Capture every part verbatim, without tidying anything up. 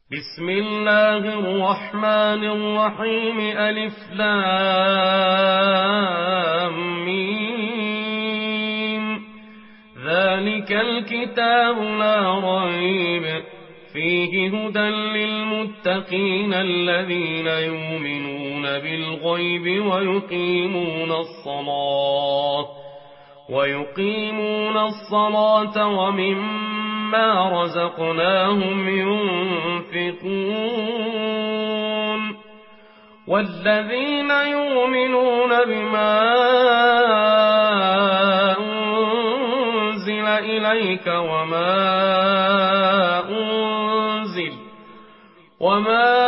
بسم الله الرحمن الرحيم ألف لام ميم ذلك الكتاب لا ريب فيه هدى للمتقين الذين يؤمنون بالغيب ويقيمون الصلاة ويقيمون الصلاة ومما رزقناهم ينفقون والذين يؤمنون بما أنزل إليك وما أنزل وما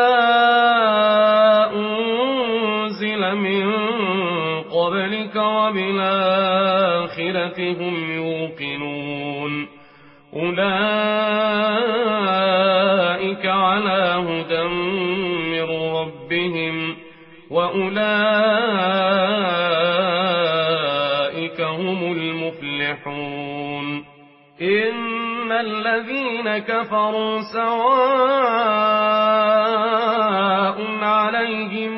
أنزل من قبلك وبالآخرة هم يوقنون أولئك على هدى من ربهم وأولئك هم المفلحون إن الذين كفروا سواء عليهم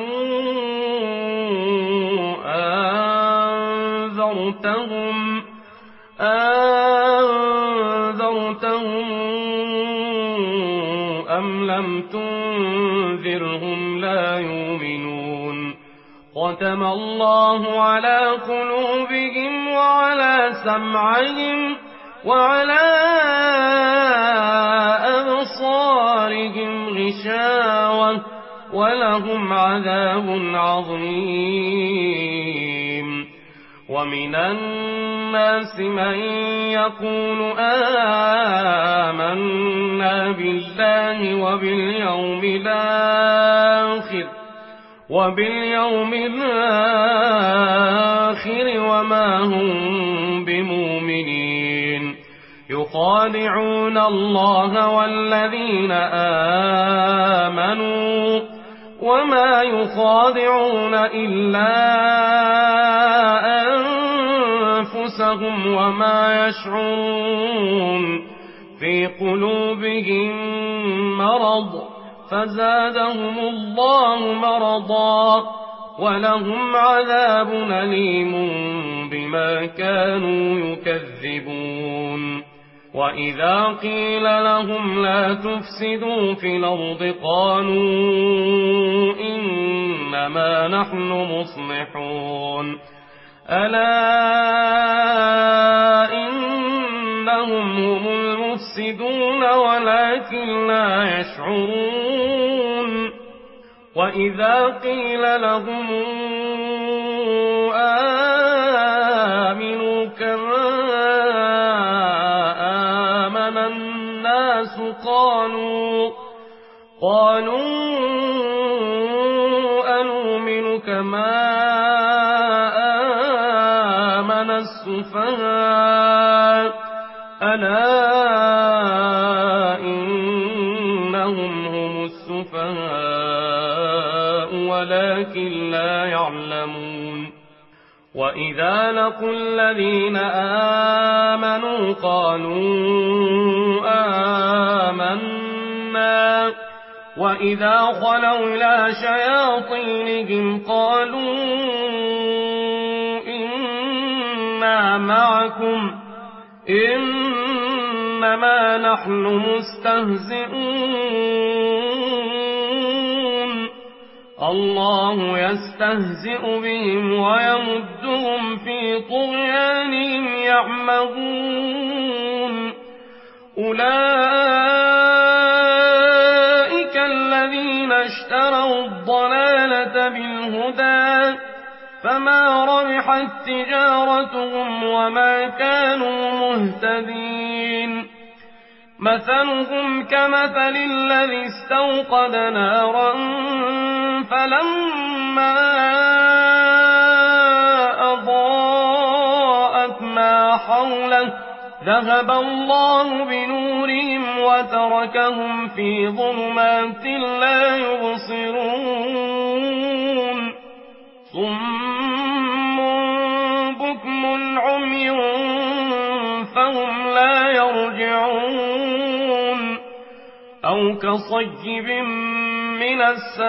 أنذرتهم أنذرتهم أم لم تنذرهم لا يؤمنون ختم الله على قلوبهم وعلى سمعهم وعلى أبصارهم غشاوة ولهم عذاب عظيم ومن الناس من يقول آمنا بالله وباليوم الآخر وباليوم الآخر وما هم بمؤمنين يخادعون الله والذين آمنوا وما يخادعون إلا أنفسهم وما يشعرون في قلوبهم مرض فزادهم الله مرضا ولهم عذاب أليم بما كانوا يكذبون وإذا قيل لهم لا تفسدوا في الأرض قالوا إنما نحن مصلحون ألا إنهم هم المفسدون ولكن لا يشعرون وإذا قيل لهم آمنوا كما آمن الناس قالوا قالوا أنؤمن كما آمن السفهاء ألا إنهم هم السفهاء ولكن لا يعلمون وإذا لقوا الذين آمنوا قالوا آمنا وإذا خلوا إلى شياطينهم قالوا إنا معكم إنما نحن مستهزئون الله يستهزئ بهم ويمدهم في طغيانهم يعمهون أولئك الذين اشتروا الضلالة بالهدى فما ربحت تجارتهم وما كانوا مهتدين مثلهم كمثل الذي استوقد نارا فلما أضاءت ما حوله ذهب الله بنورهم وتركهم في ظلمات لا يبصرون صم بكم عمي فهم لا يرجعون أو كصيب من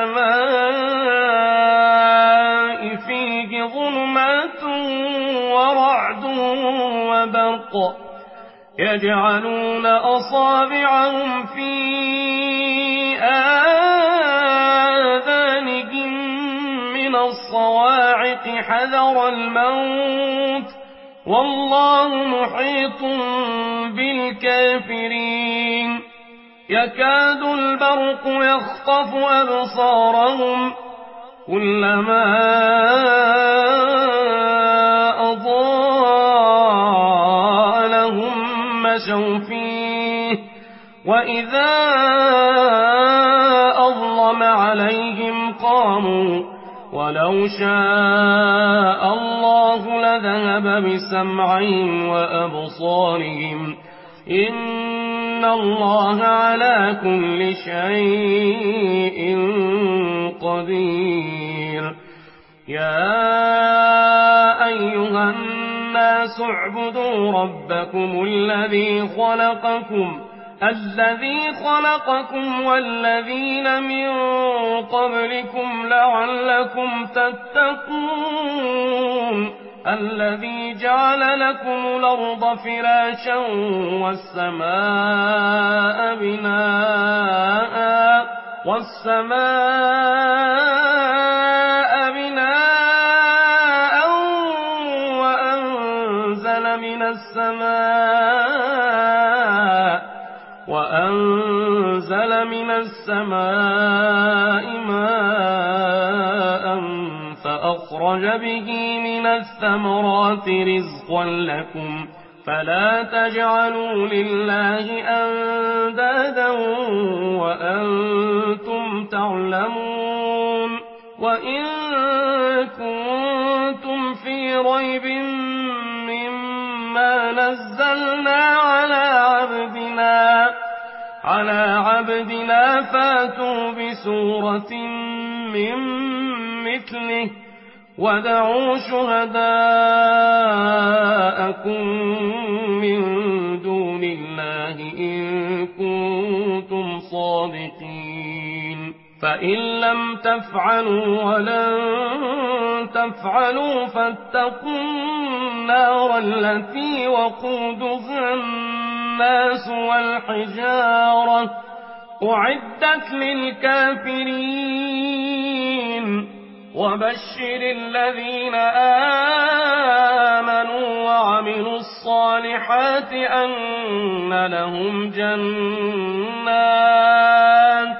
السماء فيه ظلمات ورعد وبرق يجعلون أصابعهم في آذانهم من الصواعق حذر الموت والله محيط بالكافرين يكاد البرق يخطف أبصارهم كلما أضاء لهم مشوا فيه وإذا أظلم عليهم قاموا ولو شاء الله لذهب بسمعهم وأبصارهم إن الله على كل شيء قدير يا أيها الناس اعبدوا ربكم الذي خلقكم الذي خلقكم والذين من قبلكم لعلكم تتقون الذي جعل لكم الأرض فراشا والسماء بناء والسماء بناء وأنزل من السماء وأنزل من السماء ماء فأخرج به من الثمرات رزقا لكم فلا تجعلوا لله أندادا وأنتم تعلمون وإن كنتم في ريب مما نزلنا على عبدنا على عبدنا فاتوا بسورة من مثله ودعوا شهداءكم من دون الله إن كنتم صادقين فإن لم تفعلوا ولن تفعلوا فاتقوا النار التي وقودها الناس والحجارة أعدت للكافرين وبشر الذين آمنوا وعملوا الصالحات أن لهم جنات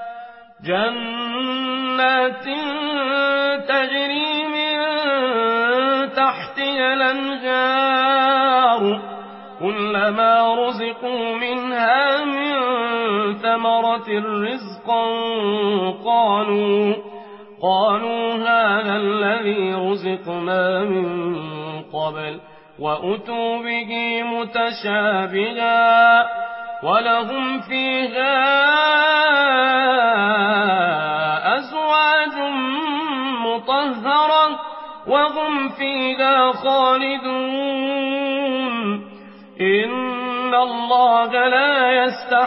جنات تجري من تحتها الأنهار كلما رزقوا منها من ثمرة رزقا قالوا قالوا هذا الذي رزقنا من قبل وأتوا به متشابها ولهم فيها أزواج مطهرة وهم فيها خالدون إن الله لا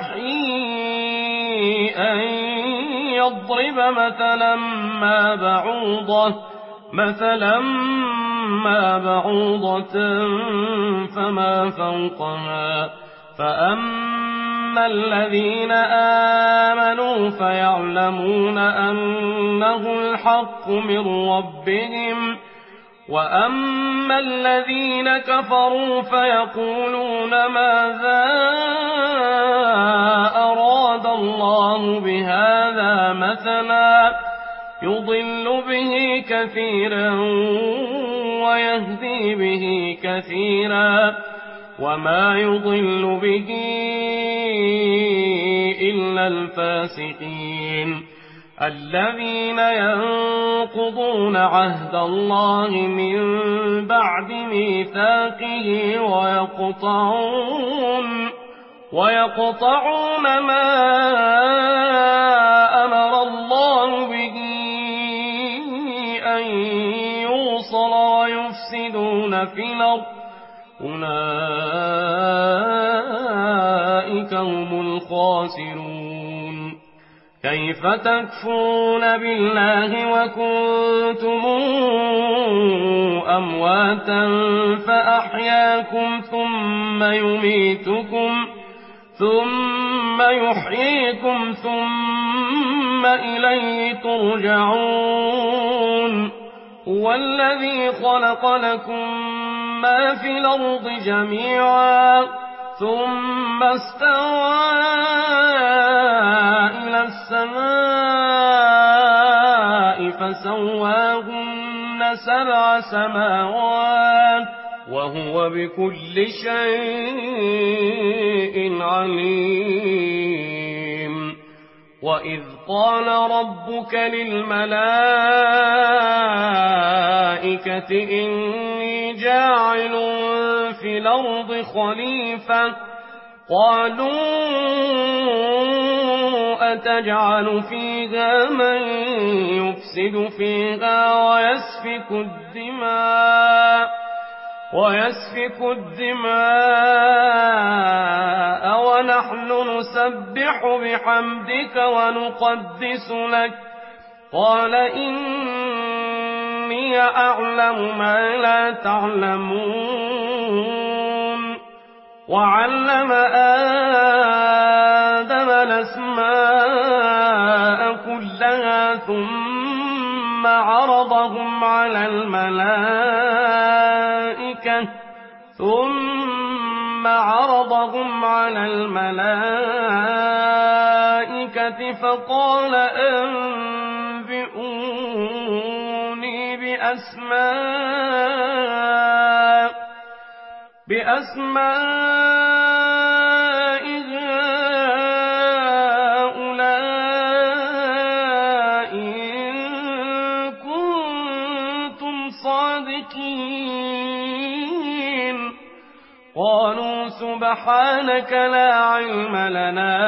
يستحيي أن يضرب مثلا ما بعوضة مثلا ما بعوضة فما فوقها فأما الذين آمنوا فيعلمون أنه الحق من ربهم وأما الذين كفروا فيقولون ماذا أراد الله بهذا مثلا يضل به كثيرا ويهدي به كثيرا وما يضل به إلا الفاسقين الذين ينقضون عهد الله من بعد ميثاقه ويقطعون ويقطعون ما أمر الله به أن يوصل ويفسدون في الأرض أولئك هم الخاسرون تكفرون كيف تكفرون بالله وكنتم أمواتا فأحياكم ثم يميتكم ثم يحييكم ثم إليه ترجعون هو الذي خلق لكم ما في الأرض جميعا ثم استوى إلى السماء فسواهن سبع سماوات وهو بكل شيء عليم وإذ قال ربك للملائكة إني جاعل في الأرض خليفة قالوا أتجعل فيها من يفسد فيها ويسفك الدماء ويسفك الدماء ونحن نسبح بحمدك ونقدس لك قال إني أعلم ما لا تعلمون وعلم آدم الأسماء كلها ثم عرضهم على الملائكة ثم عرضهم على الملائكة فقال أنبئوني بأسماء بأسماء هؤلاء إن كنتم صادقين قالوا سبحانك لا علم لنا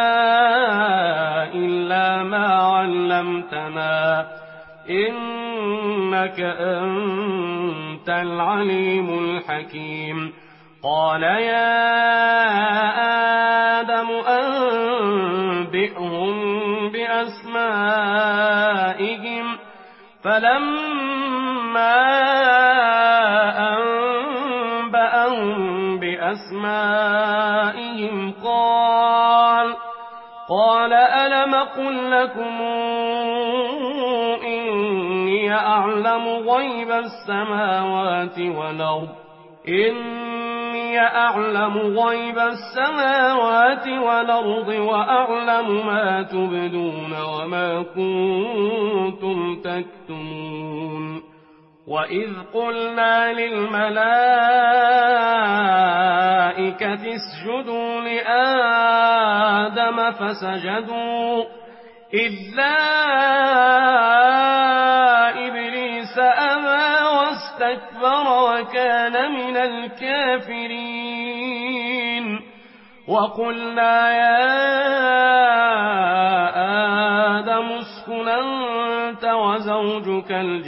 إلا ما علمتنا إنك أنت العليم الحكيم قال يا آدم أنبئهم بأسمائهم فلما أنبأهم بأسمائهم قال قال ألم قل لكم إني أعلم غيب السماوات والأرض إني أعلم غيب السماوات والأرض وأعلم ما تبدون وما كنتم تكتمون وإذ قلنا للملائكة اسجدوا لآدم فسجدوا إلا إبليس أبى واستكبر وكان من الكافرين وقلنا يا آدم اسكن أنت وزوجك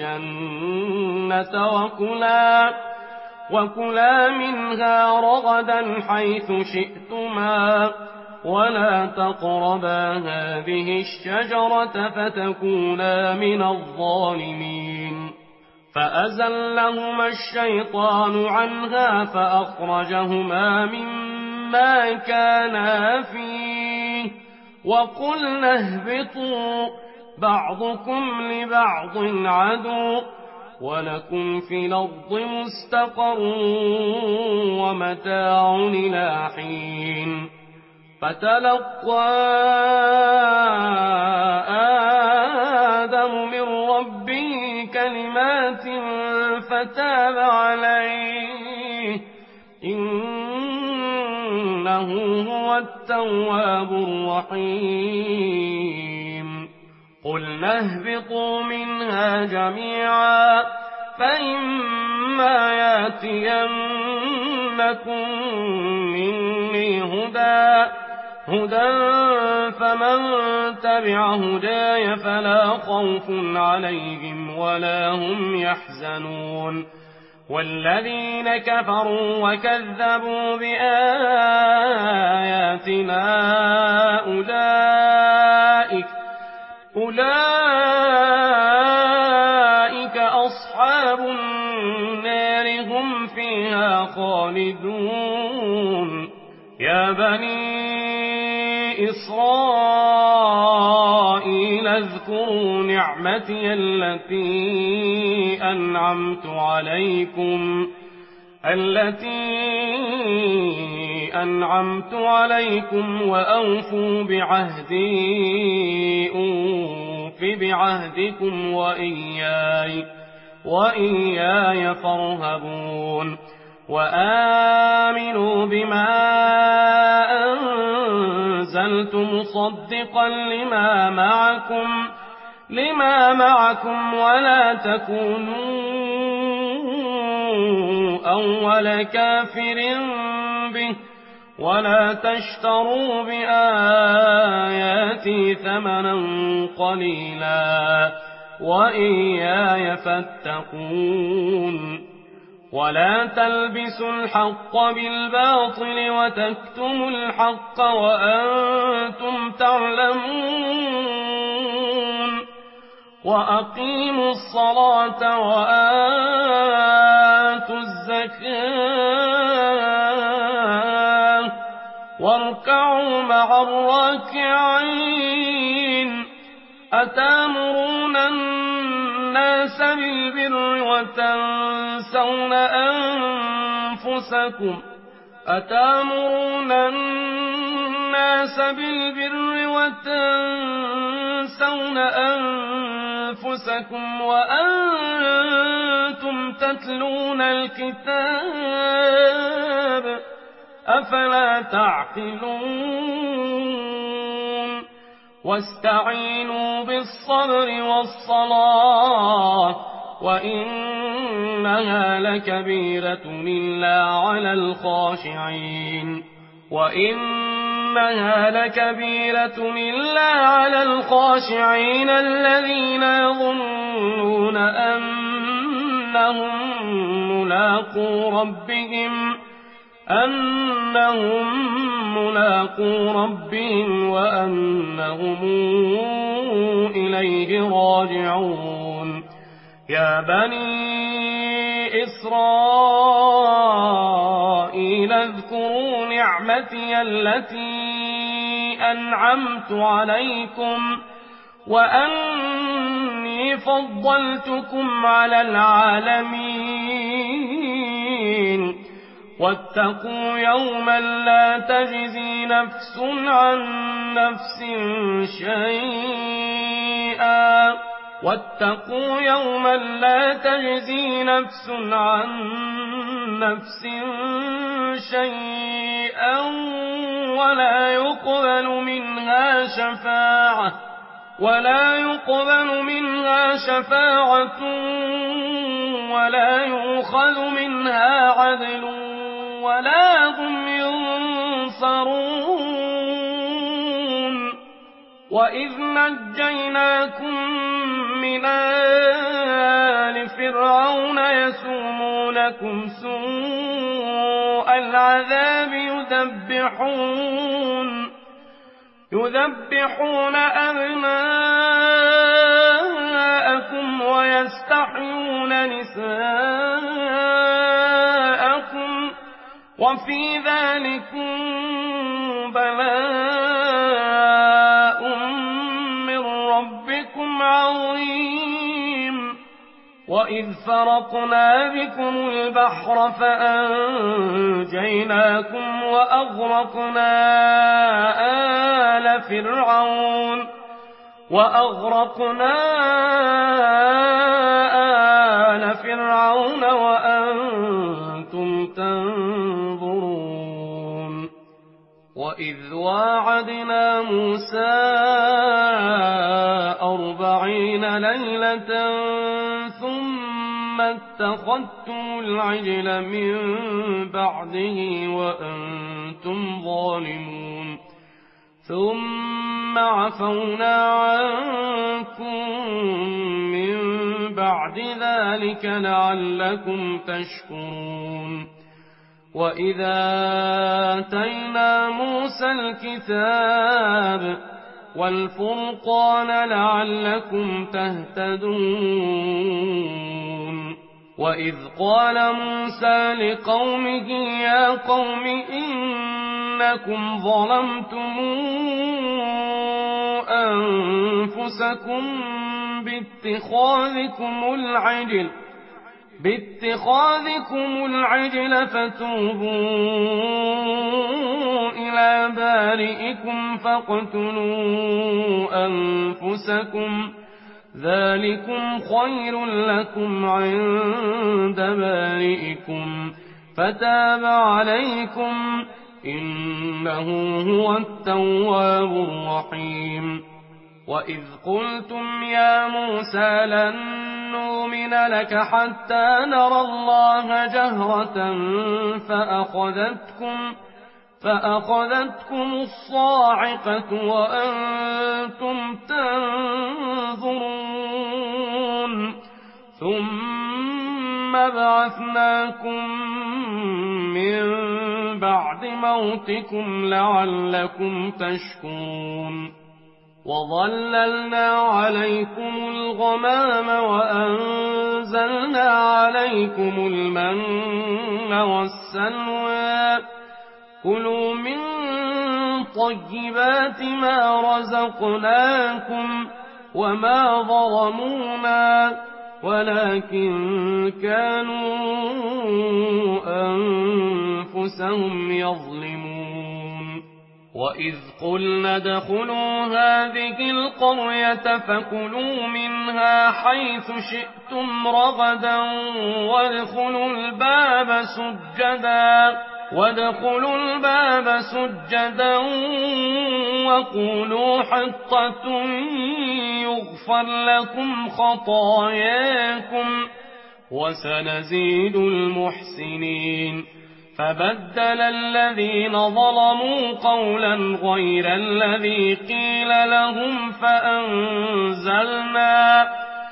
الجنة وكلا وكلا منها رغدا حيث شئتما ولا تقربا هذه الشجرة فتكونا من الظالمين فأزلهما الشيطان عنها فأخرجهما مما كانا فيه وقلنا اهبطوا بعضكم لبعض عدو ولكم في الأرض مستقر ومتاع إلى حين فتلقى آدم من ربه كلمات فتاب عليه إنه هو التواب الرحيم قلنا اهبطوا منها جميعا فإما ياتينكم مني هدى هدى فمن تبع هداي فلا خوف عليهم ولا هم يحزنون والذين كفروا وكذبوا بآياتنا أولئك أولئك أصحاب النار هم فيها خالدون يا بني إسرائيل اذكروا نعمتي التي أنعمت عليكم التي أنعمت عليكم وأوفوا بعهدي أوف بعهدكم وإياي وإياي فارهبون وآمنوا بما أنزلت مصدقا لما معكم لما معكم ولا تكونوا أول كافر به ولا تشتروا بآياتي ثمنا قليلا وإياي فاتقون ولا تلبسوا الحق بالباطل وتكتموا الحق وأنتم تعلمون وأقيموا الصلاة وآتوا الزكاة واركعوا مع الراكعين أتامرون الناس بالبر وتنسون أنفسكم أتامرون الناس بالبر وتنسون أنفسكم وأنتم تتلون الكتاب أفلا تعقلون واستعينوا بالصبر والصلاة وإنها لكبيرة إلا على الخاشعين وإنها لكبيرة إلا على الخاشعين الذين يظنون أنهم ملاقو ربهم أنهم ملاقو ربهم وأنهم إليه راجعون يا بني إسرائيل اذكروا نعمتي التي أنعمت عليكم وأني فضلتكم على العالمين واتقوا يوما لا تجزي نفس عن نفس شيئا واتقوا يوما لا تجزي نفس عن نفس شيئا ولا يقبل منها شفاعة ولا يقبل منها شفاعة ولا يؤخذ منها عدل ولا هم ينصرون وإذ نجيناكم من آل فرعون يسومونكم سوء العذاب يذبحون يذبحون أبناءكم ويستحيون نساءكم وفي ذلكم بلاء من ربكم عظيم وإذ فرقنا بكم البحر فأنجيناكم وأغرقنا آل فرعون وأغرقنا آل فرعون وأنتم تنظرون وإذ واعدنا موسى أربعين ليلة ثم اتخذتم العجل من بعده وأنتم ظالمون ثم عفونا عنكم من بعد ذلك لعلكم تشكرون وإذا آتينا موسى الكتاب والفرقان لعلكم تهتدون وإذ قال موسى لقومه يا قوم إنكم ظلمتم أنفسكم باتخاذكم العجل باتخاذكم العجل فتوبوا إلى بارئكم فاقتلوا أنفسكم ذلكم خير لكم عند بارئكم فتاب عليكم إنه هو التواب الرحيم وإذ قلتم يا موسى لن نؤمن لك حتى نرى الله جهرة فأخذتكم فأخذتكم الصاعقة وأنتم تنظرون ثم بعثناكم من بعد موتكم لعلكم تشكرون وظللنا عليكم الغمام وأنزلنا عليكم المن والسلوى كلوا من طيبات ما رزقناكم وما ظلمونا ولكن كانوا أنفسهم يظلمون وإذ قلنا ادخلوا هذه القرية فكلوا منها حيث شئتم رغدا وادخلوا الباب سجدا وادخلوا الباب سجدا وقولوا حطة يغفر لكم خطاياكم وسنزيد المحسنين فبدل الذين ظلموا قولا غير الذي قيل لهم فأنزلنا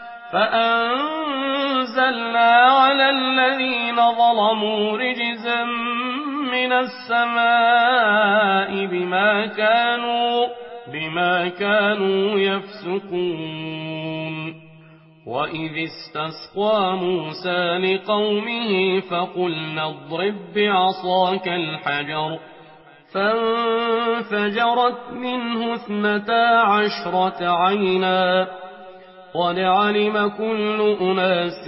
فأنزلنا على الذين ظلموا رجزا من السماء بما كانوا بما كانوا يفسقون وإذ استسقى موسى لقومه فقلنا اضرب بعصاك الحجر فانفجرت منه اثنتا عشرة عينا قد علم كل أناس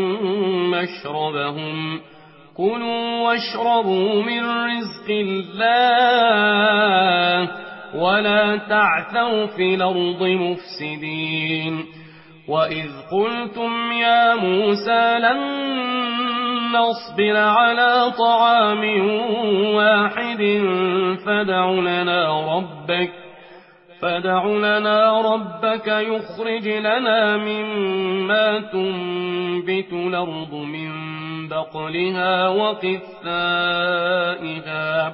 مشربهم كلوا واشربوا من رزق الله ولا تعثوا في الأرض مفسدين وإذ قلتم يا موسى لن نصبر على طعام واحد فادع لنا ربك فادع لنا ربك يخرج لنا مما تنبت الأرض من بقلها وقثائها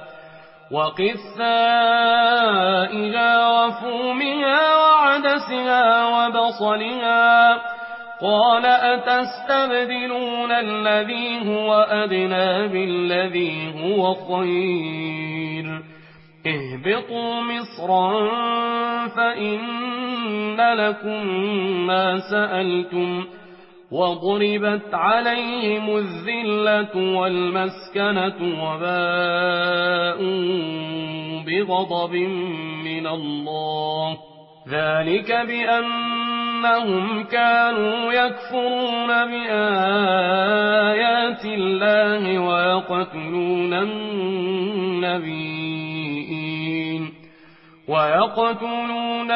وقثائها وفومها وعدسها وبصلها قال أتستبدلون الذي هو أدنى بالذي هو خير اهبطوا مصرا فإن لكم ما سألتم وضربت عليهم الذلة والمسكنة وباءوا بغضب من الله ذلك بأنهم كانوا يكفرون بآيات الله ويقتلون النبيين ويقتلون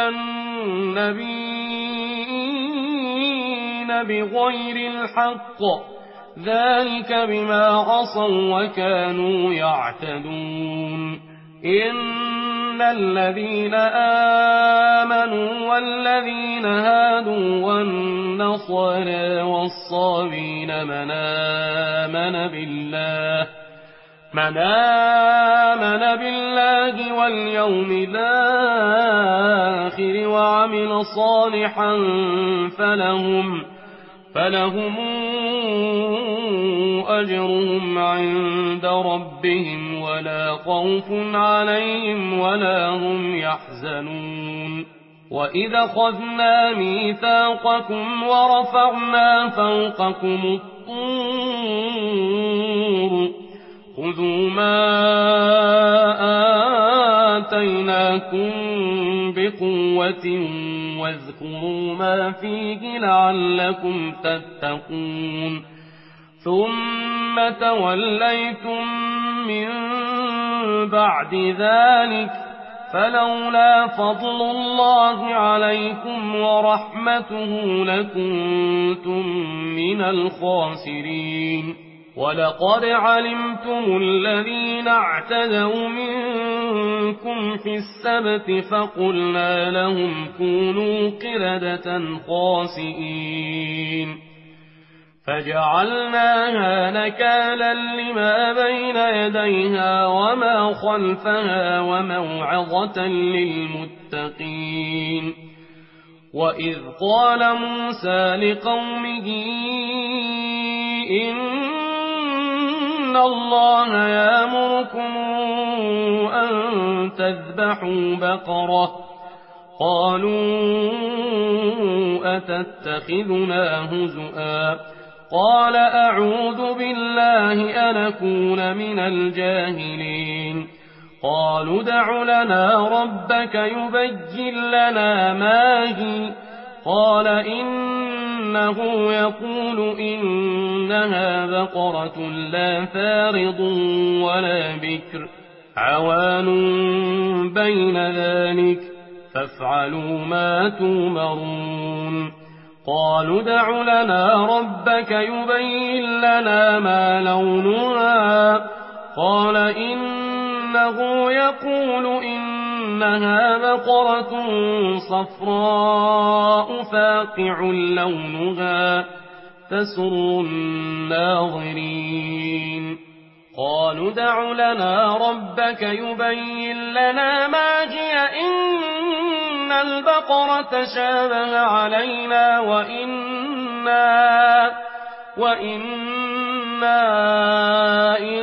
النبيين بغير الحق ذلك بما عصوا وكانوا يعتدون إن الذين آمنوا والذين هادوا والنصارى والصابين من آمن بالله من آمن بالله واليوم الآخر وعمل صالحا فلهم فلهم أجرهم عند ربهم ولا خوف عليهم ولا هم يحزنون وإذا خذنا ميثاقكم ورفعنا فوقكم الطور خذوا ما آتيناكم بقوة واذكروا ما فيه لعلكم تتقون ثم توليتم من بعد ذلك فلولا فضل الله عليكم ورحمته لكنتم من الخاسرين ولقد علمتم الذين اعتدوا منكم في السبت فقلنا لهم كونوا قردة خاسئين فجعلناها نكالا لما بين يديها وما خلفها وموعظة للمتقين وإذ قال موسى لقومه إن الله يأمركم أن تذبحوا بقرة قالوا أتتخذنا هزؤا قال أعوذ بالله أن أكون من الجاهلين قالوا دع لنا ربك يبين لنا ما هي قال إنه يقول إنها بقرة لا فارض ولا بكر عوان بين ذلك فافعلوا ما تؤمرون قالوا دع لنا ربك يبين لنا ما لونها قال إنه يقول إنها بقرة صفراء فاقع لونها تسر الناظرين قالوا دع لنا ربك يبين لنا ما هي إن البقرة شابه علينا وإنا وإنا إن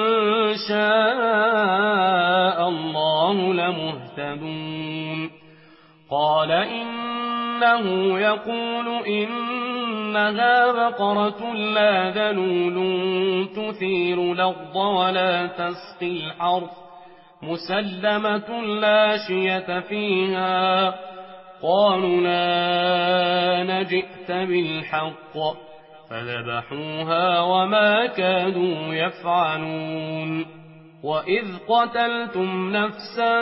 شاء الله لمهتدون قال إنه يقول إنها بقرة لا ذلول تثير الأرض ولا تسقي الحرث مسلمة لا شية فيها قالوا لا نجئت بالحق فذبحوها وما كادوا يفعلون وإذ قتلتم نفسا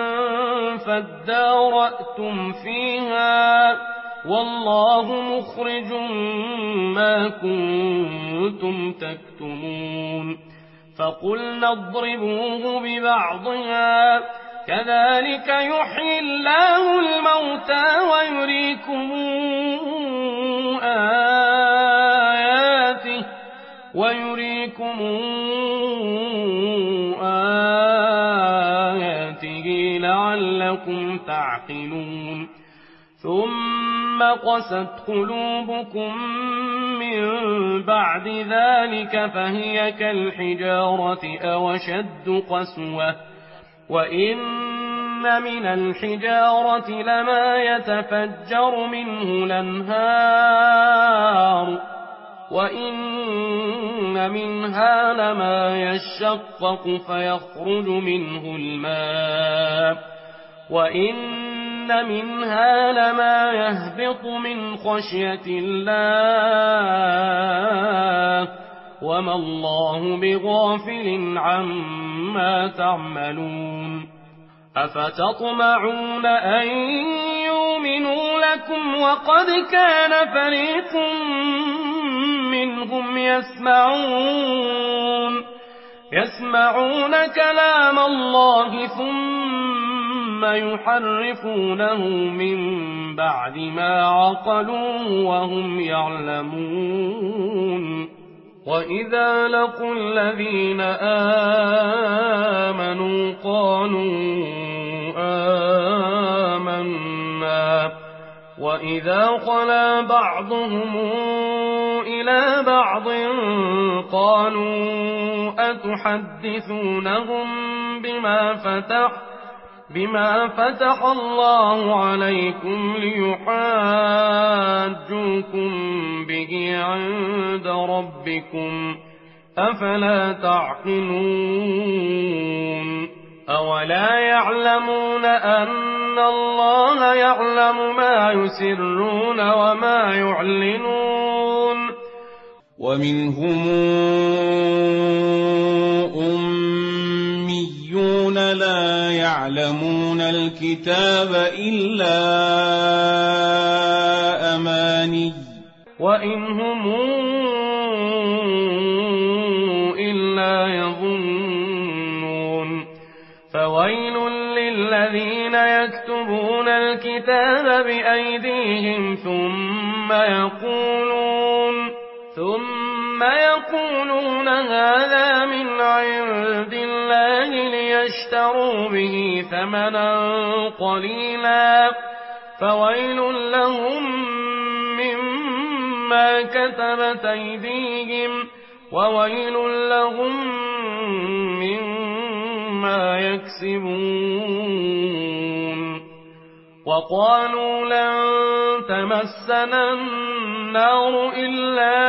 فادارأتم فيها والله مخرج ما كنتم تكتمون فقلنا اضربوه ببعضها كذلك يحيي الله الموتى ويريكم آياته ويريكم آياته لعلكم تعقلون ثم قست قلوبكم من بعد ذلك فهي كالحجارة أو أشد قسوة وإن من الحجارة لما يتفجر منه الأنهار وإن منها لما يشقق فيخرج منه الماء وإن منها لما يهبط من خشية الله وما الله بغافل عما تعملون أفتطمعون أن يؤمنوا لكم وقد كان فريق منهم يسمعون يسمعون كلام الله ثم يحرفونه من بعد ما عقلوه وهم يعلمون وإذا لقوا الذين آمنوا قالوا آمنا وإذا خلا بعضهم إلى بعض قالوا أتحدثونهم بما فتح بما فتح الله عليكم ليحاجوكم به عند ربكم أفلا تعقلون أولا يعلمون أن الله يعلم ما يسرون وما يعلنون ومنهم أميون لا يعلمون الكتاب إلا أماني وإن هم إلا يظنون فويل للذين يكتبون الكتاب بأيديهم ثم يقولون ثم يقولون هذا من عند الله ليشتروا به ثمنا قليلا فويل لهم مما كتبت أيديهم وويل لهم مما يكسبون وقالوا لن تمسنا النار إلا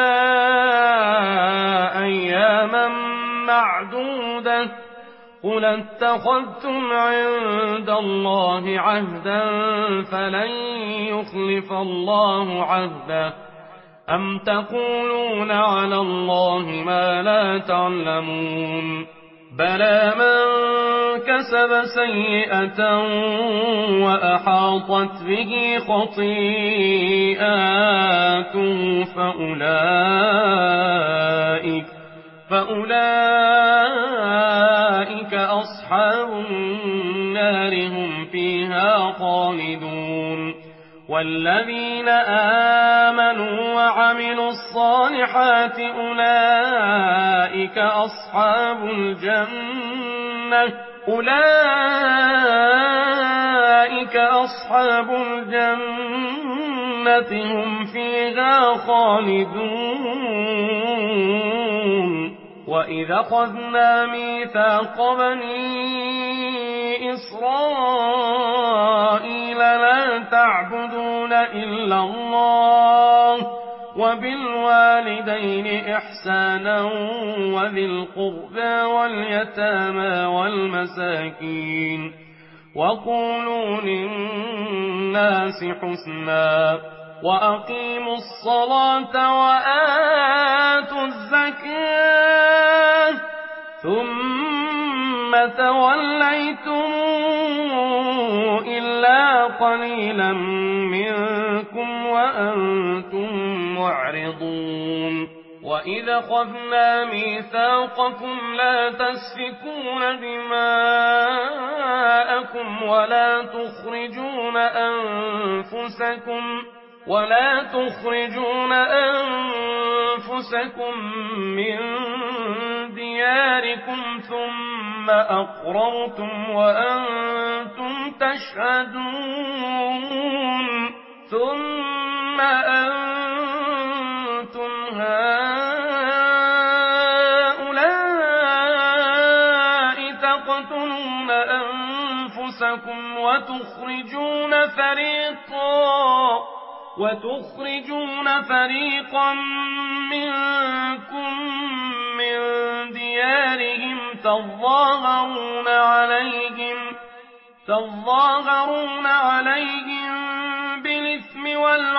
أياما معدودة قل اتخذتم عند الله عهدا فلن يخلف الله عهده أم تقولون على الله ما لا تعلمون بلى من كسب سيئة وأحاطت به خطيئاته فأولئك فأولئك أصحاب النار هم فيها خالدون والذين آمنوا وعملوا الصالحات أولئك أصحاب الجنة أولئك أصحاب الجنة هم فيها خالدون وإذا أخذنا ميثاق بني إسرائيل لا تعبدون إلا الله وبالوالدين إحسانا وذي القربى واليتامى والمساكين وقولوا للناس حسنا وأقيموا الصلاة وآتوا الزكاة ثم توليتم إلا قليلا منكم وأنتم معرضون وإذا أخذنا ميثاقكم لا تسفكون دماءكم ولا تخرجون أنفسكم ولا تخرجون أنفسكم من دياركم ثم أقررتم وأنتم تشهدون ثم أنتم هؤلاء تقتلون أنفسكم وتخرجون فريقا وتخرجون فريقا منكم من ديارهم تظاهرون عليهم تظاهرون عليهم بالإثم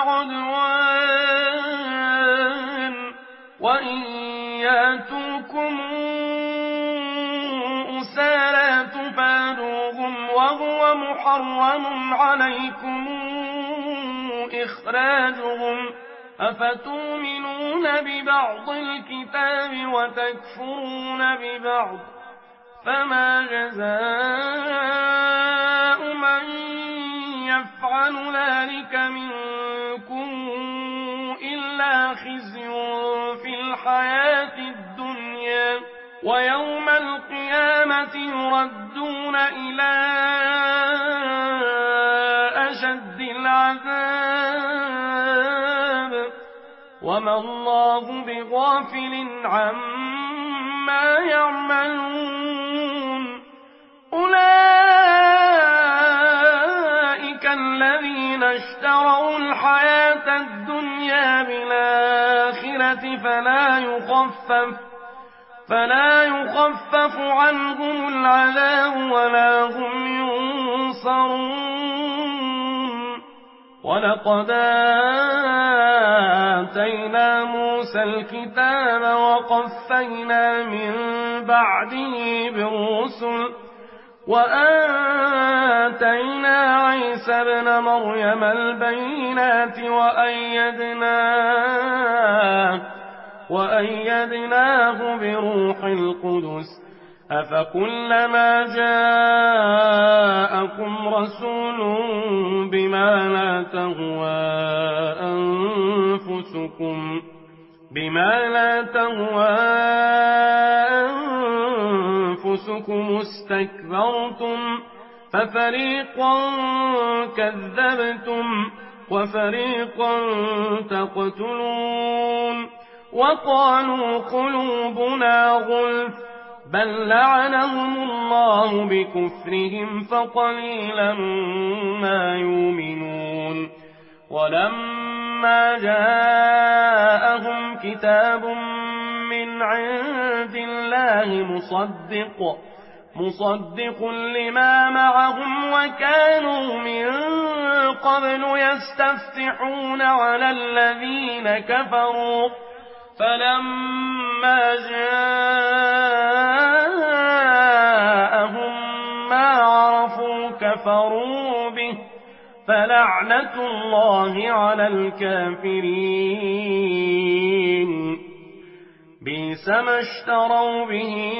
والعدوان وإن ياتوكم أسارى تفادوهم وهو محرم عليكم إخراجهم أفتؤمنون ببعض الكتاب وتكفرون ببعض فما جزاء من يفعل ذلك منكم إلا خزي في الحياة الدنيا ويوم القيامة يردون إلى أشد العذاب وما الله بغافل عما يعملون أولئك اشتروا الحياة الدنيا بالآخرة فلا يخفف فلا يخفف عنهم العذاب ولا هم ينصرون. ولقد آتينا موسى الكتاب وقفينا من بعده بالرسل وآتينا عيسى ابن مريم البينات وأيدناه وأيدناه بروح القدس أفكلما جاءكم رسول بما لا تهوى أنفسكم بما لا تهوى أنفسكم استكبرتم ففريقا كذبتم وفريقا تقتلون. وقالوا قلوبنا غلف بل لعنهم الله بكفرهم فقليلا ما يؤمنون. ولما جاءهم كتاب من عند الله مصدق مصدق لما معهم وكانوا من قبل يستفتحون على الذين كفروا فلما جاءهم ما عرفوا كفروا به فلعنة الله على الكافرين. بئس ما اشتروا به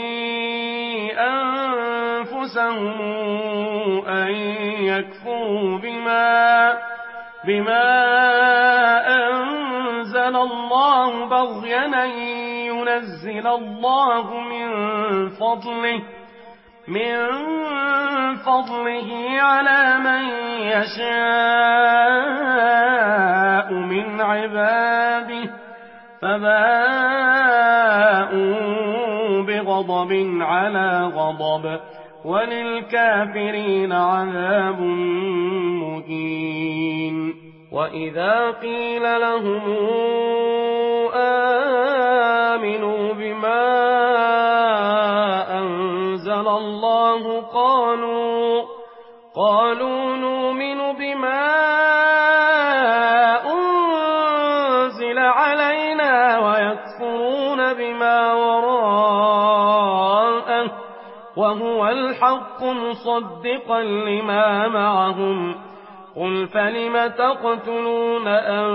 أنفسهم أن يكفروا بما بما أنزل الله بغيا أن ينزل الله من فضله من فضله على من يشاء من عباده فباءوا بغضب على غضب وللكافرين عذاب مهين. وإذا قيل لهم آمنوا بما أنزل الله قالوا قالوا نؤمن بما أنزل علينا ويكفرون بما وراءه وهو الحق مصدقا لما معهم. قل فلم تقتلون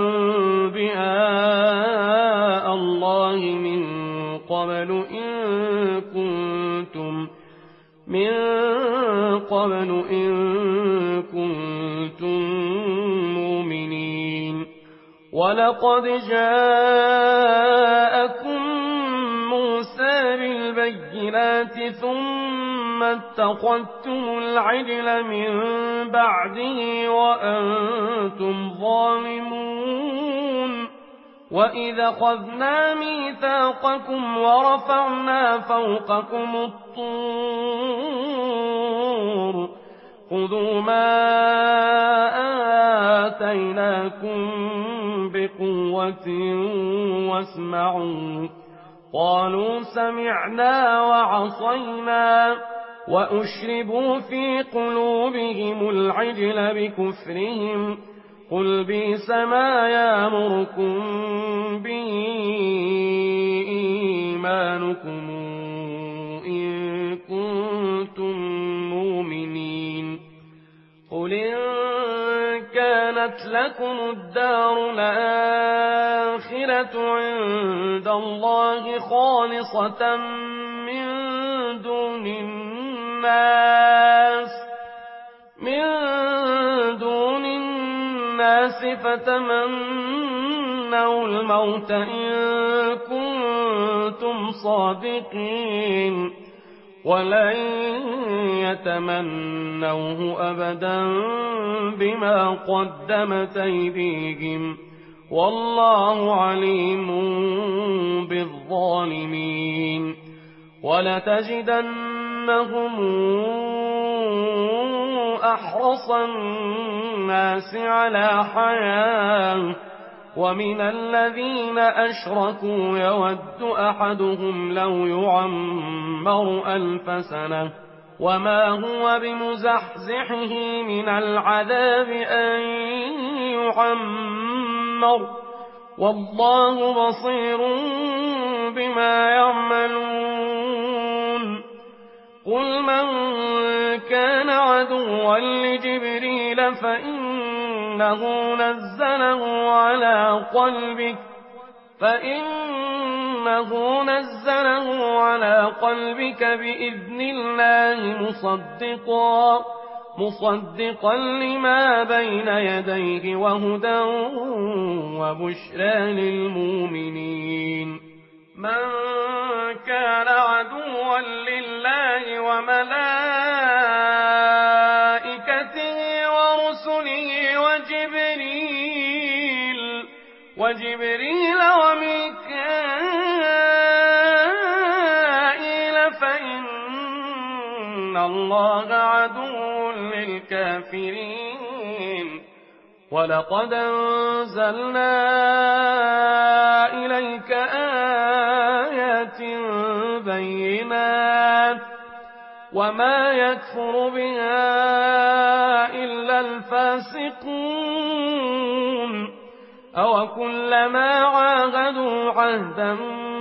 أنبياء الله من قبل إن كنتم من قبل إن كنتم مؤمنين. ولقد جاءكم موسى بالبينات ثم اتخذتم العجل من بعده وأنتم ظالمون. وإذا أخذنا ميثاقكم ورفعنا فوقكم الطور خذوا ما آتيناكم بقوة واسمعوا قالوا سمعنا وعصينا وأشربوا في قلوبهم العجل بكفرهم قل بئس ما يأمركم به إيمانكم إن كنتم مؤمنين. قل إن كانت لكم الدار الآخرة عند الله خالصة من دون الناس من دون الناس فتمنوا الموت إن كنتم صادقين ولن يتمنوه أبدا بما قدمت أيديهم والله عليم بالظالمين. ولتجدنهم أحرص الناس على حياة ومن الذين أشركوا يود أحدهم لو يعمر ألف سنة وما هو بمزحزحه من العذاب أن يعمر والله بصير بما يعملون قل من كان عدوا لجبريل فإنه نزله على قلبك فإنه نزله على قلبك بإذن الله مصدقا مصدقا لما بين يديه وهدى وبشرى للمؤمنين من كان عدوا لله وملائكته ورسله وجبريل وجبريل وميكائيل فإن الله عدو للكافرين ولقد أنزلنا إليك آيات بينات وما يكفر بها إلا الفاسقون أو كلما عاهدوا عهدا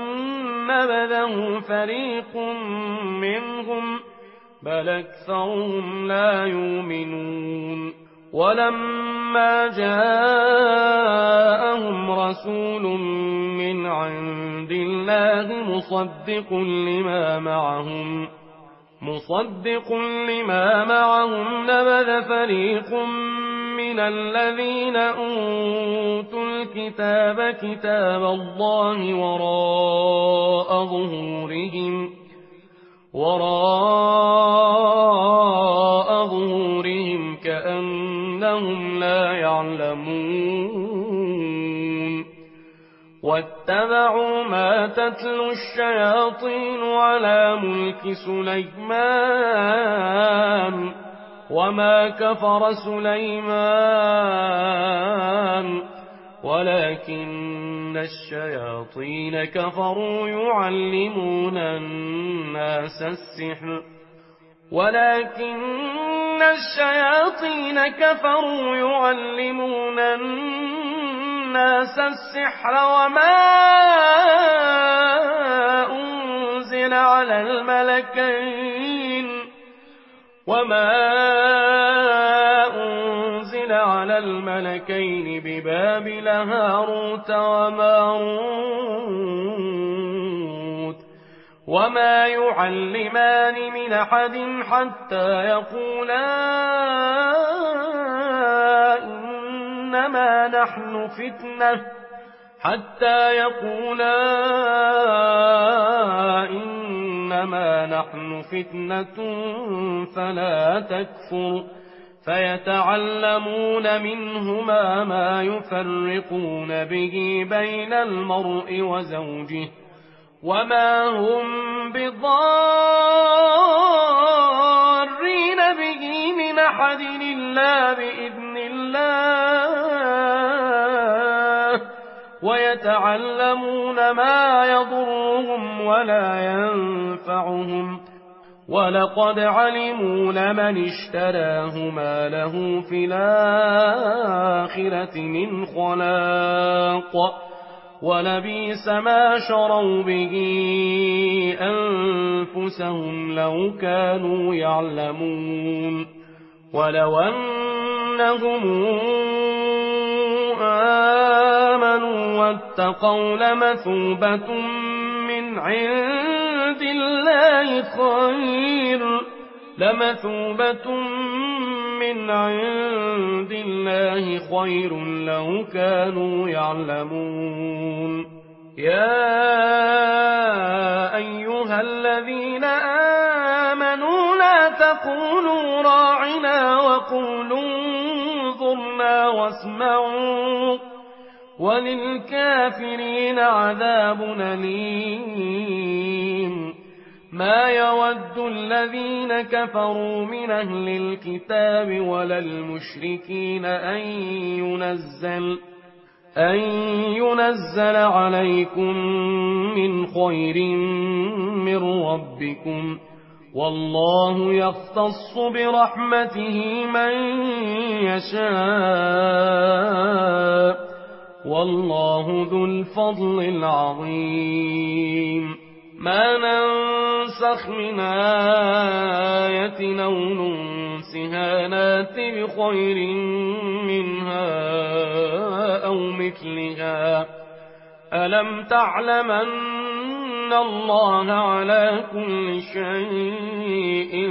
نبذه فريق منهم بل أكثرهم لا يؤمنون ولما جاءهم رسول من عند الله مصدق لما معهم مصدق لما معهم نبذ فريق من الذين أوتوا الكتاب كتاب الله وراء ظهورهم وراء ظهورهم كأنهم لا يعلمون واتبعوا ما تتلو الشياطين على ملك سليمان وما كفر سليمان ولكن الشياطين كفروا يعلمون الناس السحر ولكن الشياطين كفروا يعلمون الناس السحر وما أنزل على الملكين وما أنزل على الملكين ببابل هاروت وماروت وما يعلمان من أحد حتى يقولا إنما نحن فتنة حتى يقولا إنما نحن فتنة فلا تكفر فيتعلمون منهما ما يفرقون به بين المرء وزوجه وما هم بضارين به من أحد إلا بإذن الله ويتعلمون ما يضرهم ولا ينفعهم ولقد علموا لمن اشتراه ما له في الآخرة من خلاق ولبئس ما شروا به أنفسهم لو كانوا يعلمون ولو أنهم آمنوا واتقوا لمثوبة من عند الله خير لمثوبة من عند الله خير لو كانوا يعلمون يا أيها الذين آمنوا لا تقولوا راعنا وقولوا انظرنا واسمعوا وللكافرين عذاب أليم ما يود الذين كفروا من أهل الكتاب ولا المشركين أن ينزل أن ينزل عليكم من خير من ربكم والله يختص برحمته من يشاء والله ذو الفضل العظيم ما ننسخ من آية أو ننسها نات بخير منها أو مثلها ألم تعلم أن الله على كل شيء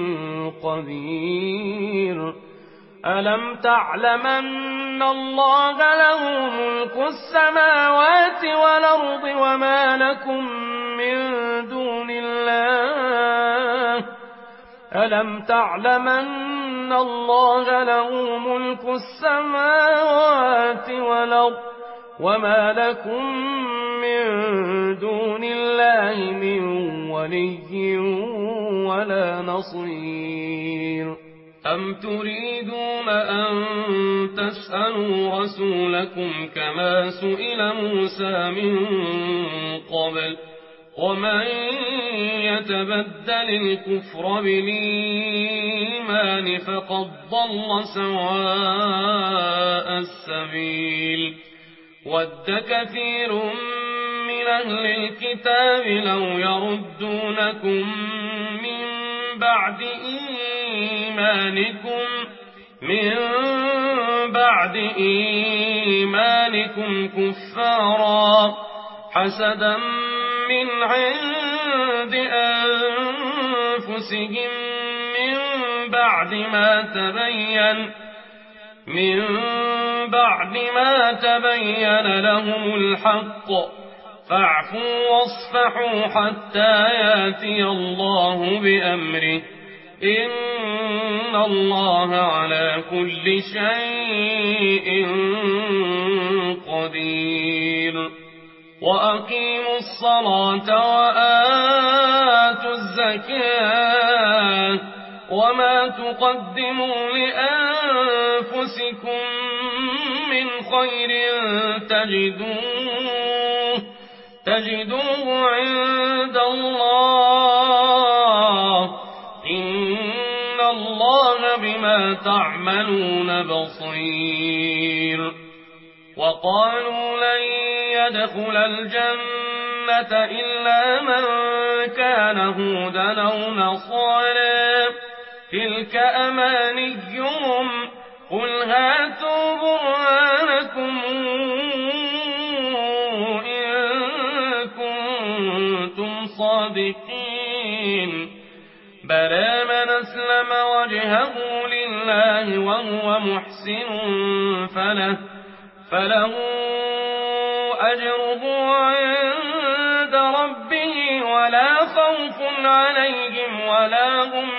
قدير ألم تعلم أن الله له ملك السماوات والأرض وما لكم من دون الله ألم تعلم أن الله له ملك السماوات والأرض وما لكم من دون الله من ولي ولا نصير أم تريدون أن تسألوا رسولكم كما سئل موسى من قبل ومن يتبدل الكفر بالإيمان فقد ضل سواء السبيل ود كثير من أهل الكتاب لو يردونكم من بعد إيمانكم من بعد إيمانكم كفارا حسدا من عند أنفسهم من بعد ما تبين من بعد ما تبين لهم الحق فاعفوا واصفحوا حتى يأتي الله بأمره إن الله على كل شيء قدير وأقيموا الصلاة وآتوا الزكاة وما تقدموا لأنفسكم من خير تجدوه تجدوه عند الله إن الله بما تعملون بصير وقالوا لن يدخل الجنة إلا من كان هودا أو نصارى تلك أمانيهم قل هاتوا برهانكم إن كنتم صادقين بلى من أسلم وجهه لله وهو محسن فله فله أجره عند ربه ولا خوف عليهم ولا هم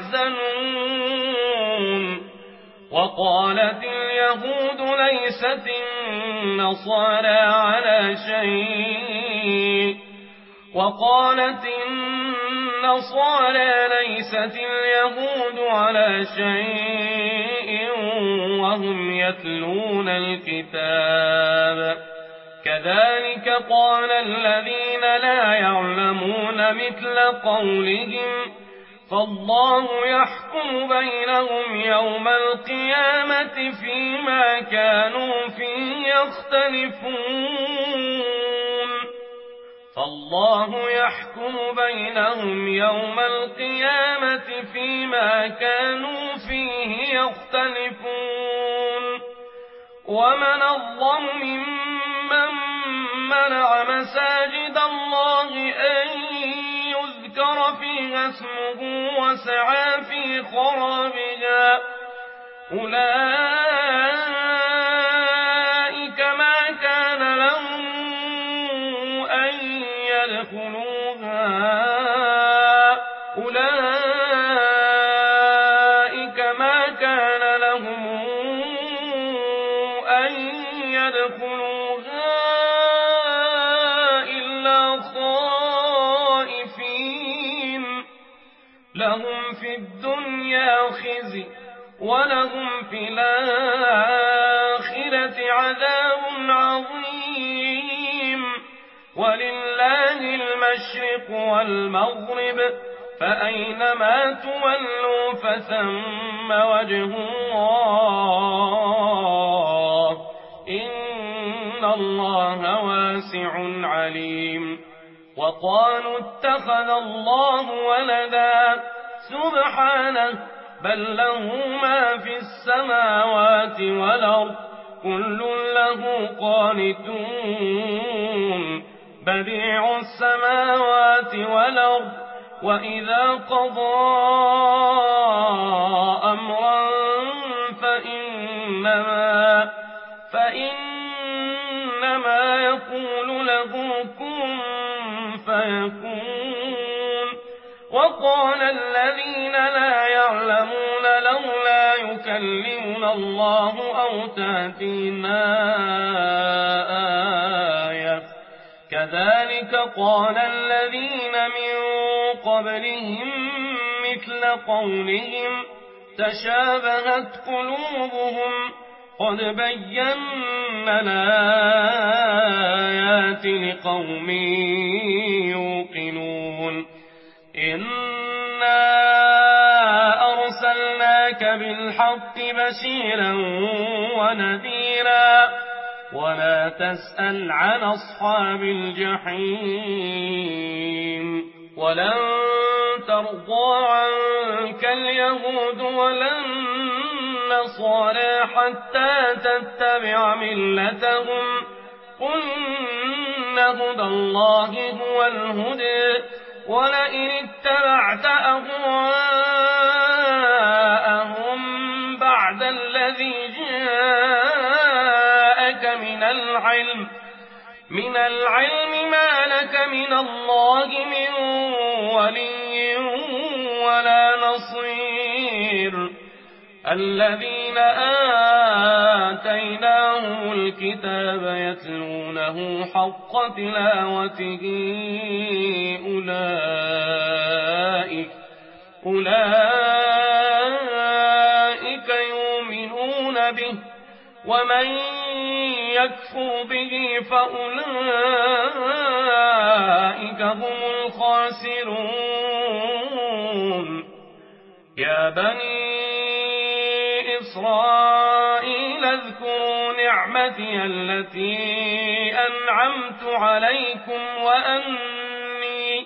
يحزنون وقالت اليهود ليست النصارى على شيء وقالت النصارى ليست اليهود على شيء وهم يتلون الكتاب كذلك قال الذين لا يعلمون مثل قولهم فالله يحكم بينهم يوم القيامة فيما كانوا فيه يختلفون فالله يحكم بينهم يوم القيامة فيما كانوا فيه يختلفون ومن أظلم ممن منع مساجد الله أن يذكر فيها اسمه وسعى في خرابها أولئك ما كان لهم أن يدخلوها أولئك ما كان لهم أن يدخلوها إلا خائفين ولهم في الآخرة عذاب عظيم. ولله المشرق والمغرب فأينما تولوا فثم وجه الله إن الله واسع عليم. وقالوا اتخذ الله ولدا سبحانه بل له ما في السماوات والأرض كل له قانتون بديع السماوات والأرض وإذا قضى أمرا فإنما, فإنما يقول له كن فيكون. وقال الذين لا يعلمون لولا يكلمنا الله أو تأتينا آية كذلك قال الذين من قبلهم مثل قولهم تشابهت قلوبهم قد بينا الآيات لقوم يوقنون. إنا أرسلناك بالحق بشيرا ونذيرا ولا تسأل عن أصحاب الجحيم. ولن ترضى عنك اليهود ولا النصارى حتى تتبع ملتهم قل إن هدى الله هو الهدى ولئن اتبعت أهواءهم بعد الذي جاءك من العلم من العلم ما لك من الله من ولي ولا نصير. الذين آتيناهم الكتاب يتلونه حق تلاوته أولئك, أولئك يؤمنون به ومن يكفر به فأولئك هم الخاسرون. يا بني إسرائيل اذكروا نعمتي التي أنعمت عليكم وأني,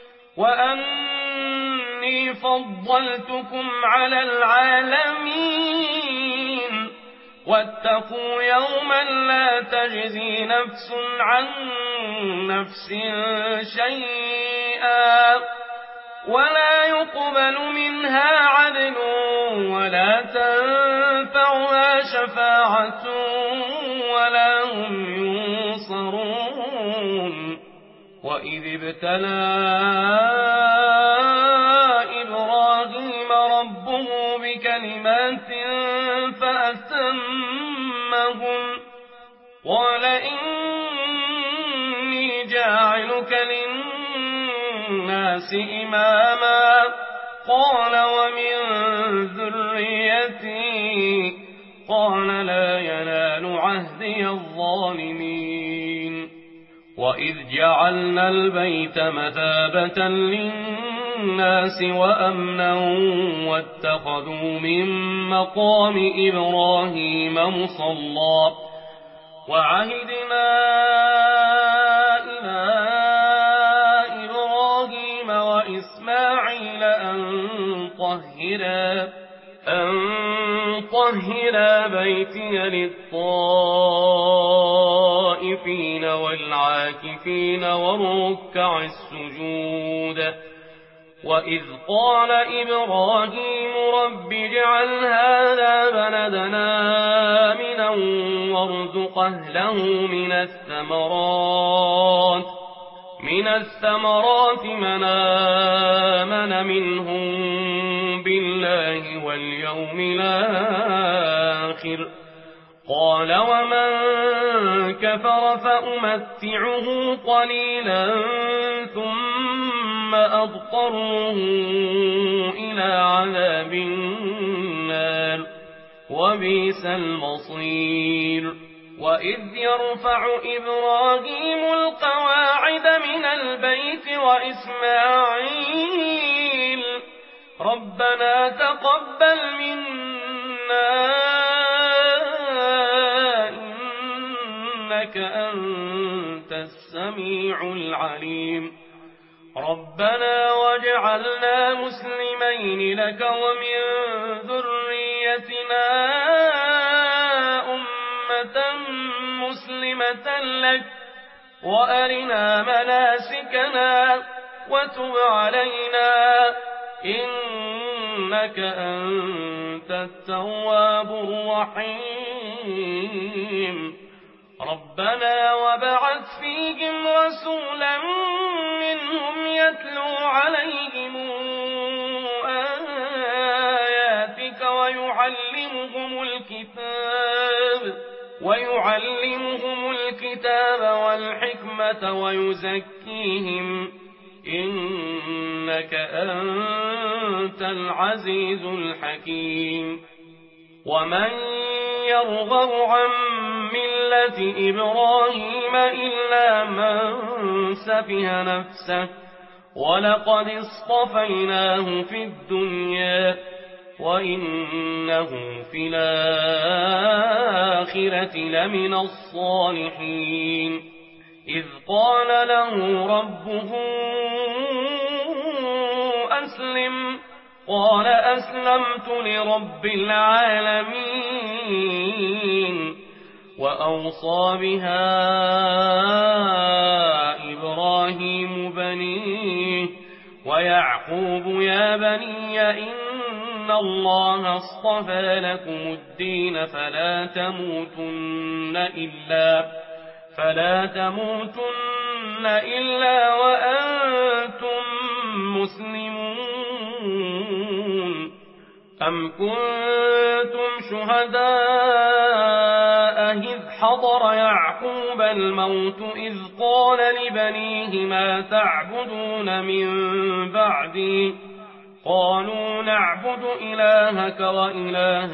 وأني فضلتكم على العالمين. واتقوا يوما لا تجزي نفس عن نفس شيئا ولا يقبل منها عدل ولا تنفعها شفاعة ولا هم ينصرون. وإذ ابتلى إبراهيم ربه بكلمات فأتمهن قال إني جاعلك للناس إماما قال ومن ذريتي قال لا ينال عهدي الظالمين. وإذ جعلنا البيت مثابة للناس وأمنا واتخذوا من مقام إبراهيم مصلى وعهدنا إلى إبراهيم وإسماعيل أن طهرا أن طهرا بيتي للطائفين والعاكفين والركع السجود. وإذ قال إبراهيم رب اجعل هذا بلدنا آمنا وارزق أهله من الثمرات من الثمرات من آمن منهم بالله واليوم الآخر قال ومن كفر فأمتعه قليلا ثم ثم أضطروه إلى عذاب النار وبئس المصير وإذ يرفع إبراهيم القواعد من البيت وإسماعيل ربنا تقبل منا إنك أنت السميع العليم ربنا واجعلنا مسلمين لك ومن ذريتنا أمة مسلمة لك وأرنا مناسكنا وتب علينا إنك أنت التواب الرحيم ربنا وابعث فيهم رسولا منهم يتلو عليهم آياتك ويعلمهم الكتاب ويعلمهم الكتاب والحكمة ويزكيهم إنك أنت العزيز الحكيم ومن يرغب عن ملة إبراهيم إلا من سفه نفسه ولقد اصطفيناه في الدنيا وإنه في الآخرة لمن الصالحين إذ قال له ربه أسلم قال أسلمت لرب العالمين وأوصى بها إبراهيم بنيه ويعقوب يا بني إن الله اصطفى لكم الدين فلا تموتن إلا فلا تموتن إلا وأنتم مسلمون أم كنتم شهداء إذ حضر يعقوب الموت إذ قال لبنيه ما تعبدون من بعدي قالوا نعبد إلهك وإله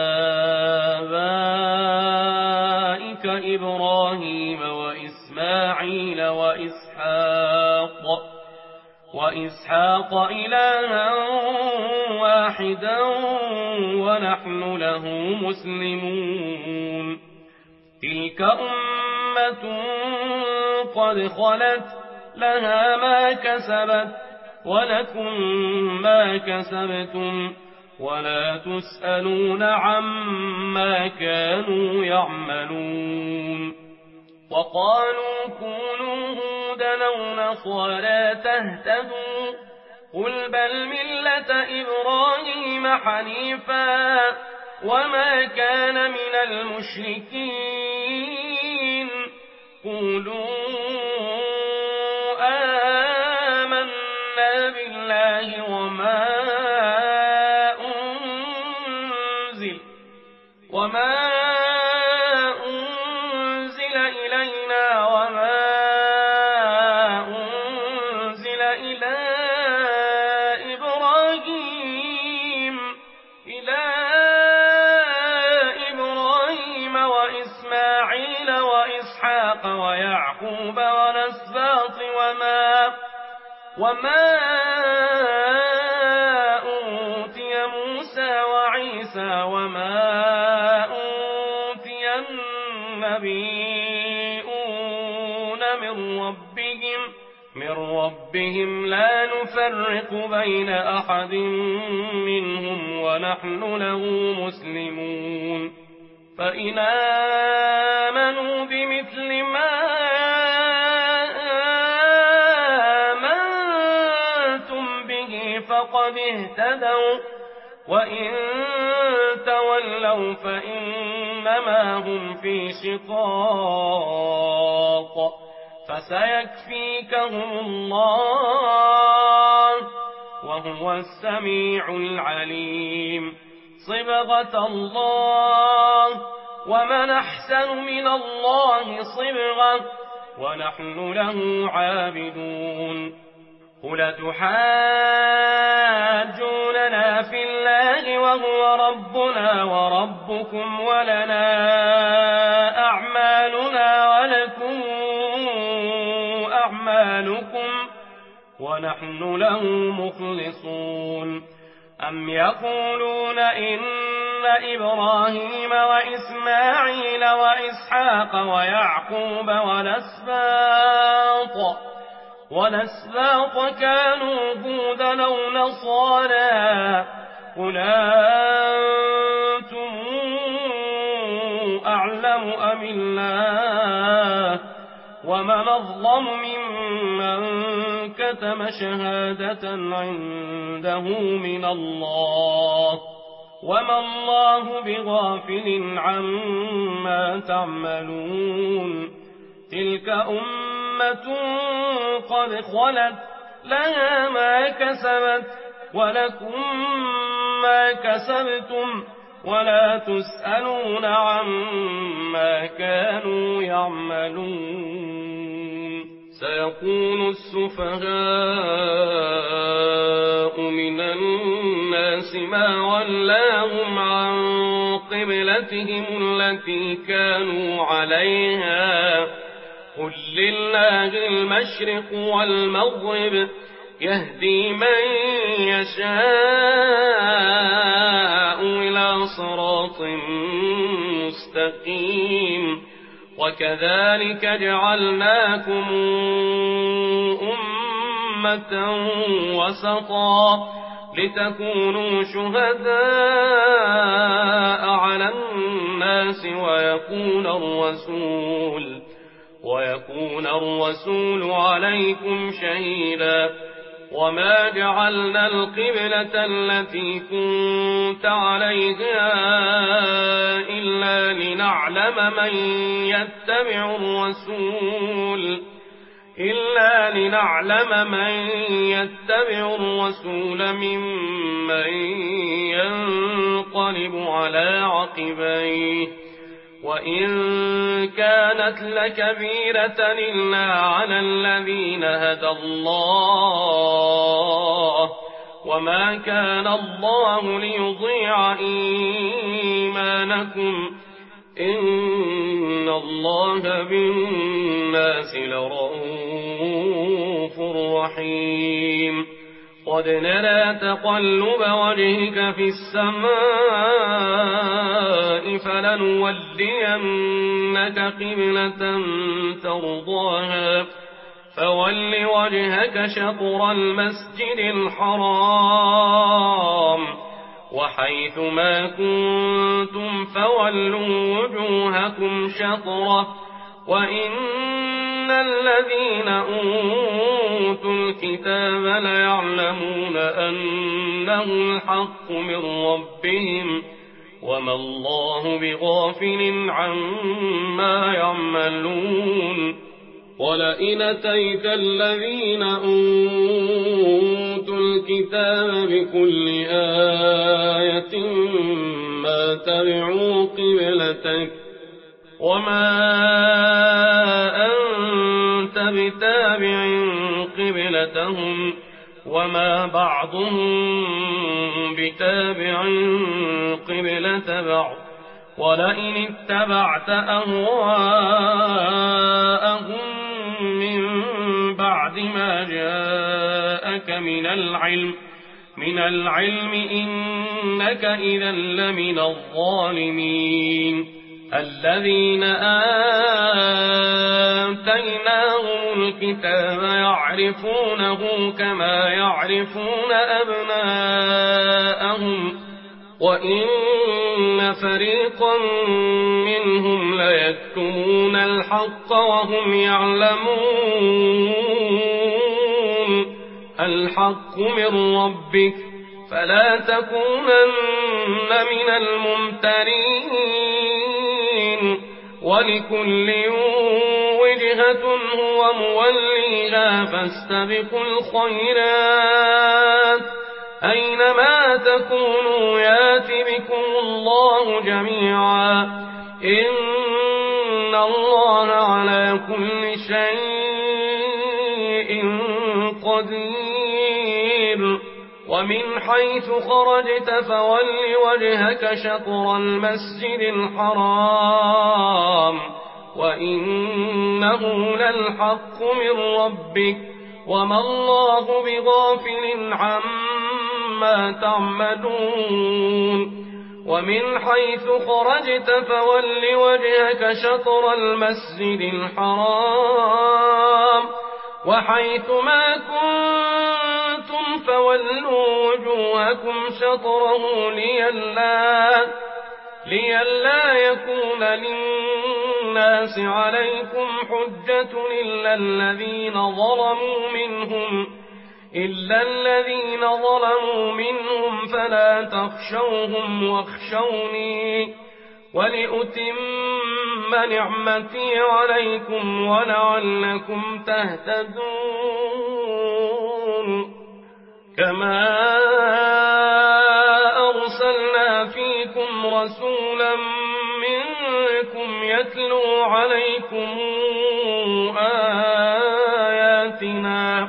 آبائك إبراهيم وإسماعيل وإسحاق وإسحاق إلها واحدا ونحن له مسلمون تلك أمة قد خلت لها ما كسبت ولكم ما كسبتم ولا تسألون عما كانوا يعملون وقالوا كونوا هودا أو نصارى تهتدوا قل بل ملة إبراهيم حنيفا وما كان من المشركين قولوا آمنا بالله وما أنزل وما أنزل إلينا وما أنزل إلى إبراهيم إلى إبراهيم وإسماعيل وإسحاق ويعقوب والأسباط وما وما أوتي موسى وعيسى وما أوتي النبيون من ربهم من ربهم لا نفرق بين أحد منهم ونحن له مسلمون فإن آمنوا بمثل ما فقد اهتدوا وإن تولوا فإنما هم في شقاق فسيكفيكهم الله وهو السميع العليم صبغة الله ومن أحسن من الله صبغة ونحن له عابدون قل تحاجوننا في الله وهو ربنا وربكم ولنا أعمالنا ولكم أعمالكم ونحن له مخلصون أم يقولون إن إبراهيم وإسماعيل وإسحاق ويعقوب والأسباط والأسباط كانوا هودا أو نصارى قل أنتم أعلم أم الله ومن أظلم ممن كتم شهادة عنده من الله وما الله بغافل عما تعملون تلك أمة قد خلت لها ما كسبت ولكم ما كسبتم ولا تسألون عما كانوا يعملون سيقول السفهاء من الناس ما ولاهم عن قبلتهم التي كانوا عليها قل لله المشرق والمغرب يهدي من يشاء إلى صراط مستقيم وكذلك جعلناكم أمة وسطا لتكونوا شهداء على الناس ويكون الرسول ويكون الرسول عليكم شهيدا وما جعلنا القبلة التي كنت عليها إلا لنعلم من يتبع الرسول إلا لنعلم من يتبع الرسول ممن ينقلب على عقبيه وإن كانت لكبيرة إلا على الذين هدى الله وما كان الله ليضيع إيمانكم إن الله بالناس لرؤوف رحيم قد نرى تقلب وجهك في السماء فلنولينك قبلة ترضاها فول وجهك شطر المسجد الحرام وحيث ما كنتم فولوا وجوهكم شطره وإن الذين أوتوا الكتاب ليعلمون أنه الحق من ربهم وما الله بغافل عما يعملون ولئن أتيت الذين أوتوا الكتاب بكل آية ما تبعوا قبلتك وما أنت بتابع قبلتهم وما بعضهم بتابع قبلة بعض ولئن اتبعت أهواءهم من بعد ما جاءك من العلم من العلم إنك إذا لمن الظالمين الذين آتيناهم الكتاب يعرفونه كما يعرفون أبناءهم وإن فريقا منهم ليكتمون الحق وهم يعلمون الحق من ربك فلا تكونن من الممترين ولكل وجهة هو موليها فاستبقوا الخيرات أينما تكونوا يات بكم الله جميعا إن الله على كل شيء قدير ومن حيث خرجت فول وجهك شطر المسجد الحرام وإنه للحق من ربك وما الله بغافل عما تعملون ومن حيث خرجت فول وجهك شطر المسجد الحرام وحيث ما كنتم فولوا وجوهكم شطره لئلا لئلا يكون للناس عليكم حجة إلا الذين ظلموا منهم إلا الذين ظلموا منهم فلا تخشوهم واخشوني ولأتم نعمتي عليكم ولعلكم تهتدون كما أرسلنا فيكم رسولا منكم يتلو عليكم آياتنا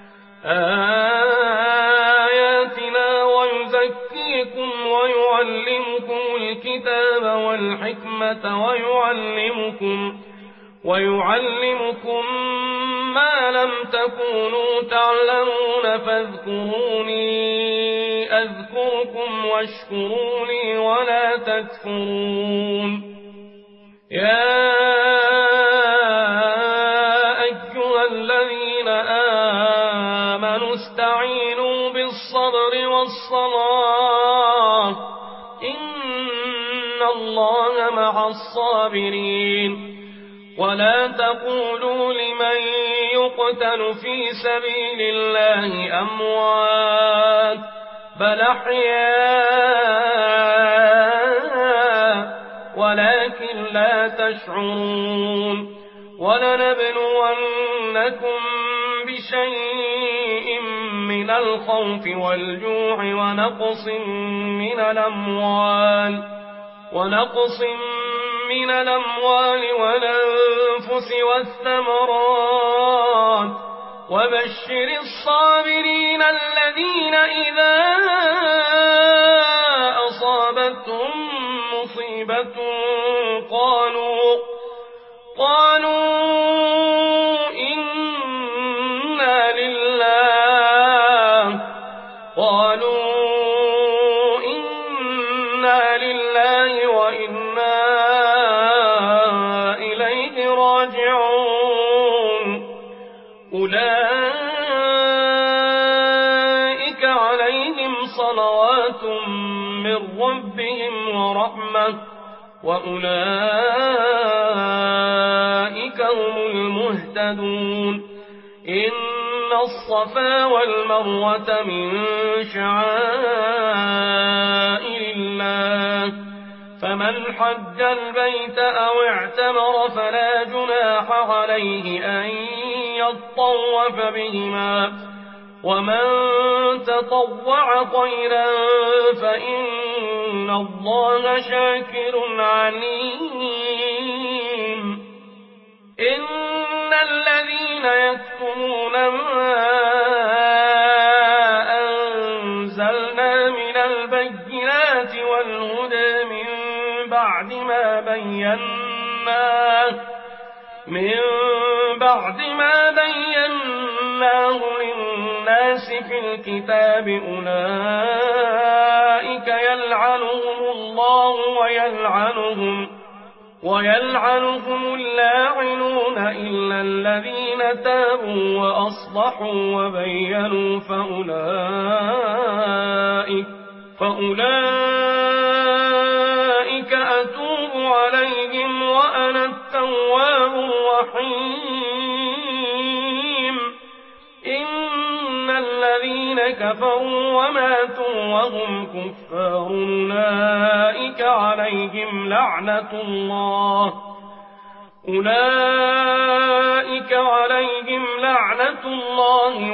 آياتنا ويزكيكم ويعلمكم الكتاب والحكمة ويعلمكم ويعلمكم ما لم تكونوا تعلمون فاذكروني أذكركم واشكروا لي ولا تكفرون يا أيها الذين آمنوا استعينوا بالصبر والصلاة إن الله مع الصابرين ولا تقولوا لمن يقتل في سبيل الله أموات بل أحياء ولكن لا تشعرون ولنبلونكم بشيء من الخوف والجوع ونقص من الأموال ونقص من الأموال والأنفس والثمرات وبشر الصابرين الذين إذا أصابتهم مصيبة قالوا قالوا إنا لله قالوا إنا لله وإنا إليه راجعون أولئك عليهم صلوات من ربهم ورحمة وأولئك هم المهتدون إن الصفا والمروة من شعائر الله فمن حج البيت أو اعتمر فلا جناح عليه أن يطوف بهما ومن تطوع خيرا فإن الله شاكر عليم إن الذين يكتمون ما أنزلنا من البينات والهدى من بعد ما بيناه من بعد ما بيناه للناس في الكتاب أولئك يلعنهم الله ويلعنهم ويلعنهم اللاعنون إلا الذين تابوا وأصلحوا وبينوا فأولئك فأولئك أتوب عليهم وأنا التواب الرحيم إن الذين كفروا وماتوا وهم كفار أولئك عليهم لعنة الله أولئك عليهم لعنة الله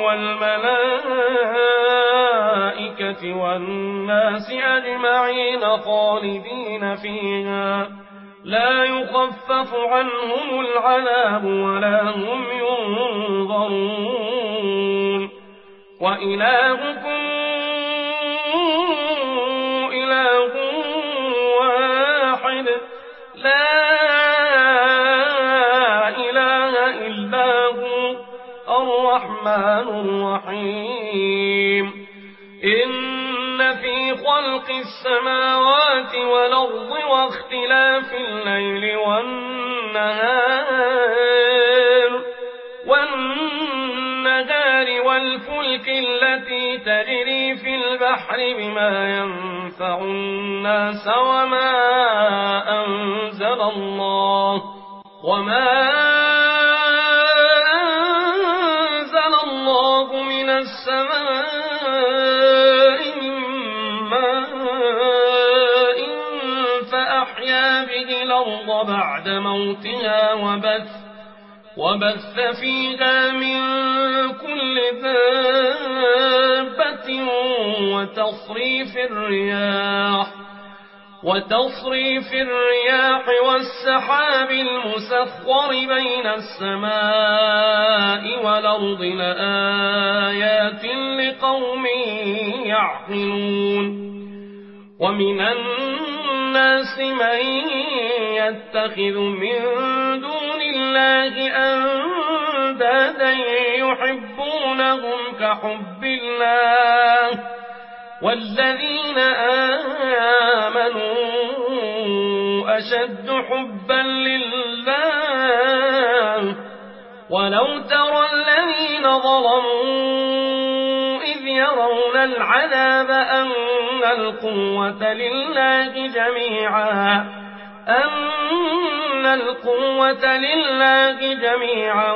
والملائكة والناس أجمعين خالدين فيها لا يخفف عنهم العذاب ولا هم ينظرون وإلهكم الرحمن الرحيم إن في خلق السماوات والأرض واختلاف الليل والنهار والنهار والفلك التي تجري في البحر بما ينفع الناس وما أنزل الله وما أنزل الله من السماء من ماء فأحيا به الأرض بعد موتها وبث وبث فيها من كل دابة وتصريف الرياح وتصريف الرياح والسحاب المسخر بين السماء والأرض لآيات لقوم يعقلون ومن الناس من يتخذ من دون الله أندادا يحبونهم كحب الله والذين آمنوا أشد حبا لله ولو ترى الذين ظلموا إذ يرون العذاب أن القوة لله جميعا أن القوة لله جميعا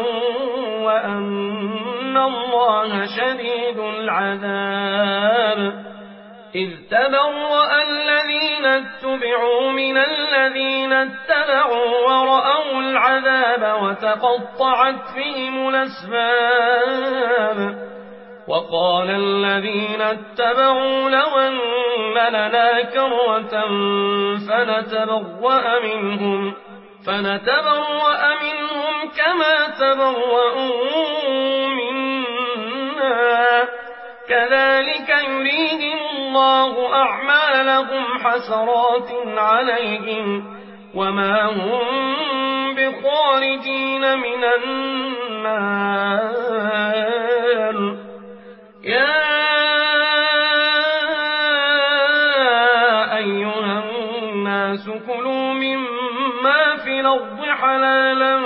وأن الله شديد العذاب إذ تبرأ الذين اتبعوا من الذين اتبعوا ورأوا العذاب وتقطعت فيهم الأسباب وقال الذين اتبعوا لو أن لنا كرة فنتبرأ منهم فنتبرأ منهم كما تبرؤوا منا كذلك يريهم الله أعمالهم حسرات عليهم وما هم بخارجين من النار يا أيها الناس كلوا مما في الأرض حلالا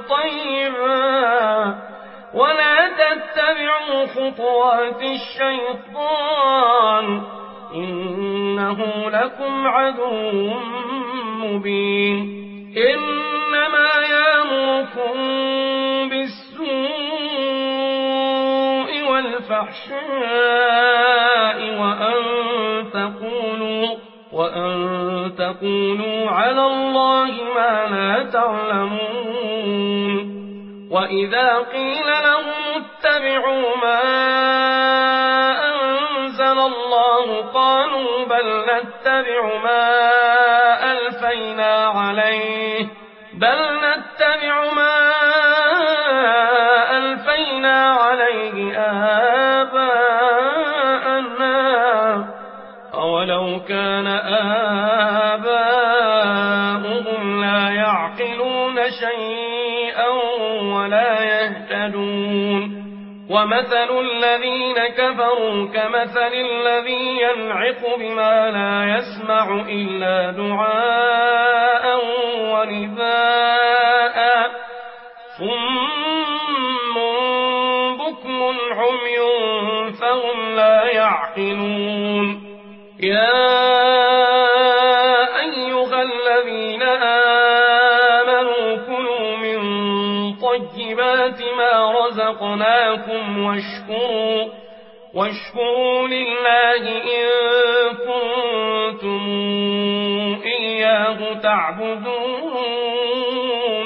طيبا ولا تتبعوا خطوات الشيطان إنه لكم عدو مبين إنما يأمركم بالسوء والفحشاء وأن تقولوا وأن تقولوا على الله ما لا تعلمون وإذا قيل لهم اتبعوا ما أنزل الله قالوا بل نتبع ما ألفينا عليه بل نتبع ما ألفينا عليه آباءنا أولو كان آباؤهم لا يعقلون شيئا ولا يهتدون ومثل الذين كفروا كمثل الذي ينعق بما لا يسمع إلا دعاء ونداء صم بكم عمي فهم لا يعقلون يا أيها الذين آمنوا كلوا من طيبات ما رزقناكم واشكروا واشكروا لله إن كنتم إياه تعبدون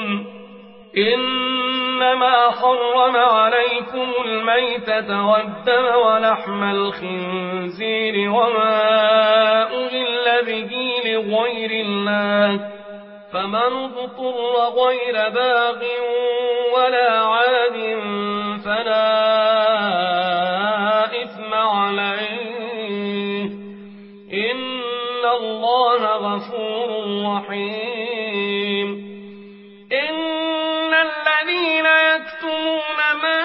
إنما حرم عليكم الميتة والدم ولحم الخنزير وما أهل به لغير الله فمن اضطر غير باغ ولا عاد فلا إثم عليه إن الله غفور رحيم إن الذين الذين يكتمون ما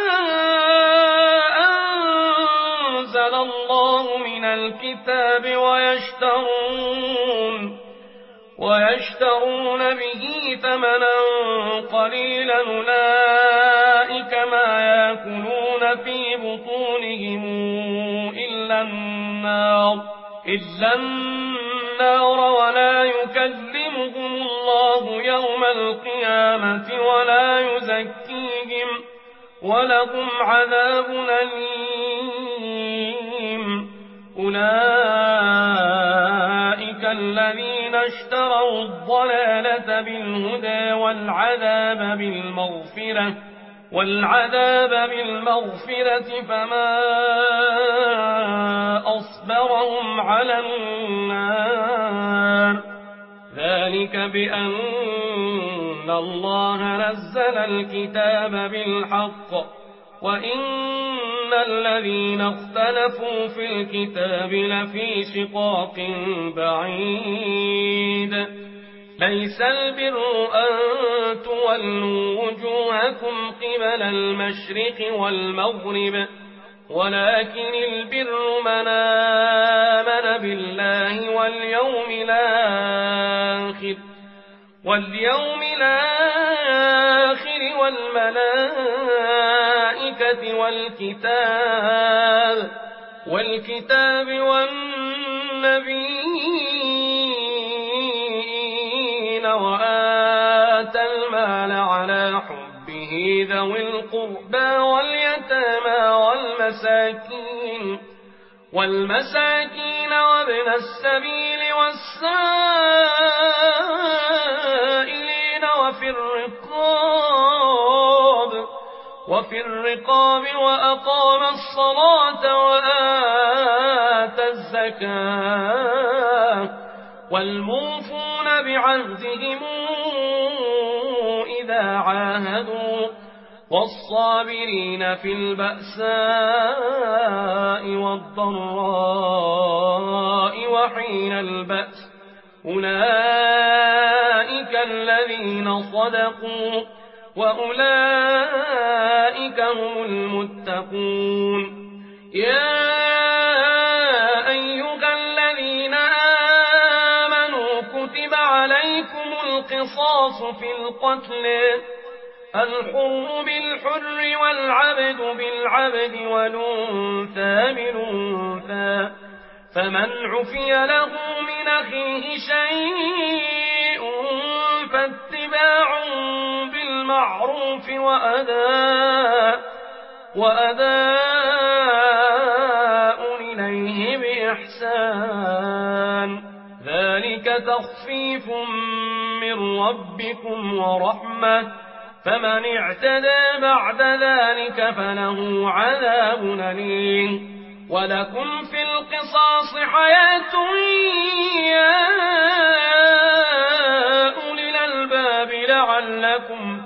أنزل الله من الكتاب ويشترون ويشترون به ثمنا قليلا أولئك ما يأكلون في بطونهم إلا النار إلا النار ولا يكلمهم الله يوم القيامة ولا يزكيهم ولهم عذاب أليم أولئك الذين اشتروا الضلالة بالهدى والعذاب بالمغفرة والعذاب بالمغفرة فما أصبرهم على النار ذلك بأن الله نزل الكتاب بالحق وإن الذين اختلفوا في الكتاب لفي شقاق بعيد ليس البر أن تولوا وجوهكم قبل المشرق والمغرب ولكن البر من آمن بالله واليوم الآخر واليوم الآخر والملائكة والكتاب والكتاب والنبيين وآتى المال على حبه ذوي القربى واليتامى والمساكين والمساكين وابن السبيل والسائلين وفي الرقاب وفي الرقاب وأقام الصلاة وآتى الزكاة والموفون بعهدهم إذا عاهدوا والصابرين في البأساء والضراء وحين البأس أولئك الذين صدقوا وأولئك هم المتقون يا أيها الذين آمنوا كتب عليكم القصاص في القتل الحر بالحر والعبد بالعبد والأنثى بالأنثى فمن عفي له من أخيه شيء فاتباع بالمعروف وأداء وأداء إليه بإحسان ذلك تخفيف من ربكم ورحمة فمن اعتدى بعد ذلك فله عذاب أليم ولكم في القصاص حياة يا أولي الألباب لعلكم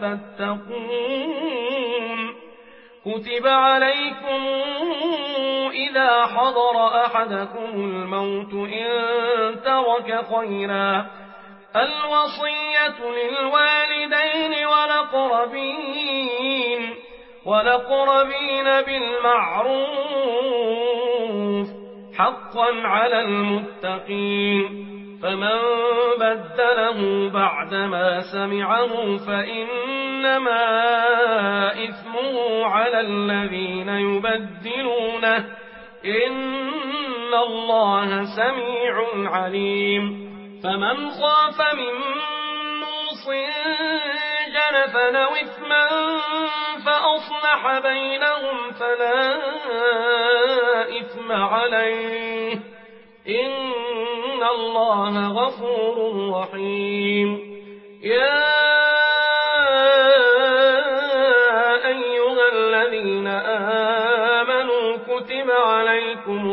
تتقون كتب عليكم إذا حضر أحدكم الموت إن ترك خيرا الوصية للوالدين والأقربين والأقربين بالمعروف حقا على المتقين فمن بدله بعدما سمعه فإنما إثمه على الذين يبدلونه إن الله سميع عليم فمن خاف من موص جنفا أو إثما فأصلح بينهم فلا إثم عليه إن الله غفور رحيم يا أيها الذين آمنوا كتب عليكم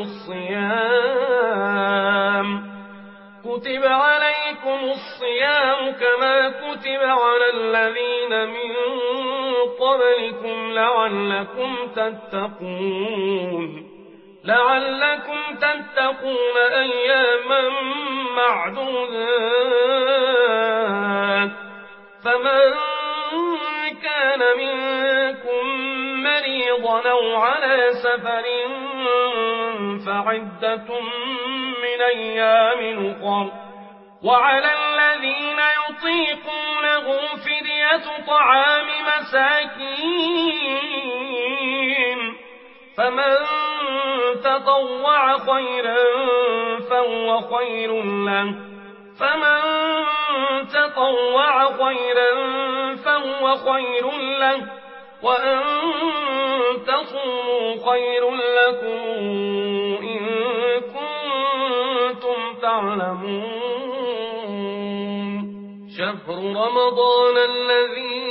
الصيام كتب عليكم الصيام كما كتب على الذين من قبلكم لعلكم تتقون لعلكم تتقون أياما معدودات فمن كان كان منكم مريضا أو على سفر فعدة من أيام أخر وعلى الذين يطيقونه فدية طعام مساكين فمن تطوع خيرا فهو خير له فمن تطوع خيرا فهو خير له وأن تصوموا خير لكم إن كنتم تعلمون شهر رمضان الذي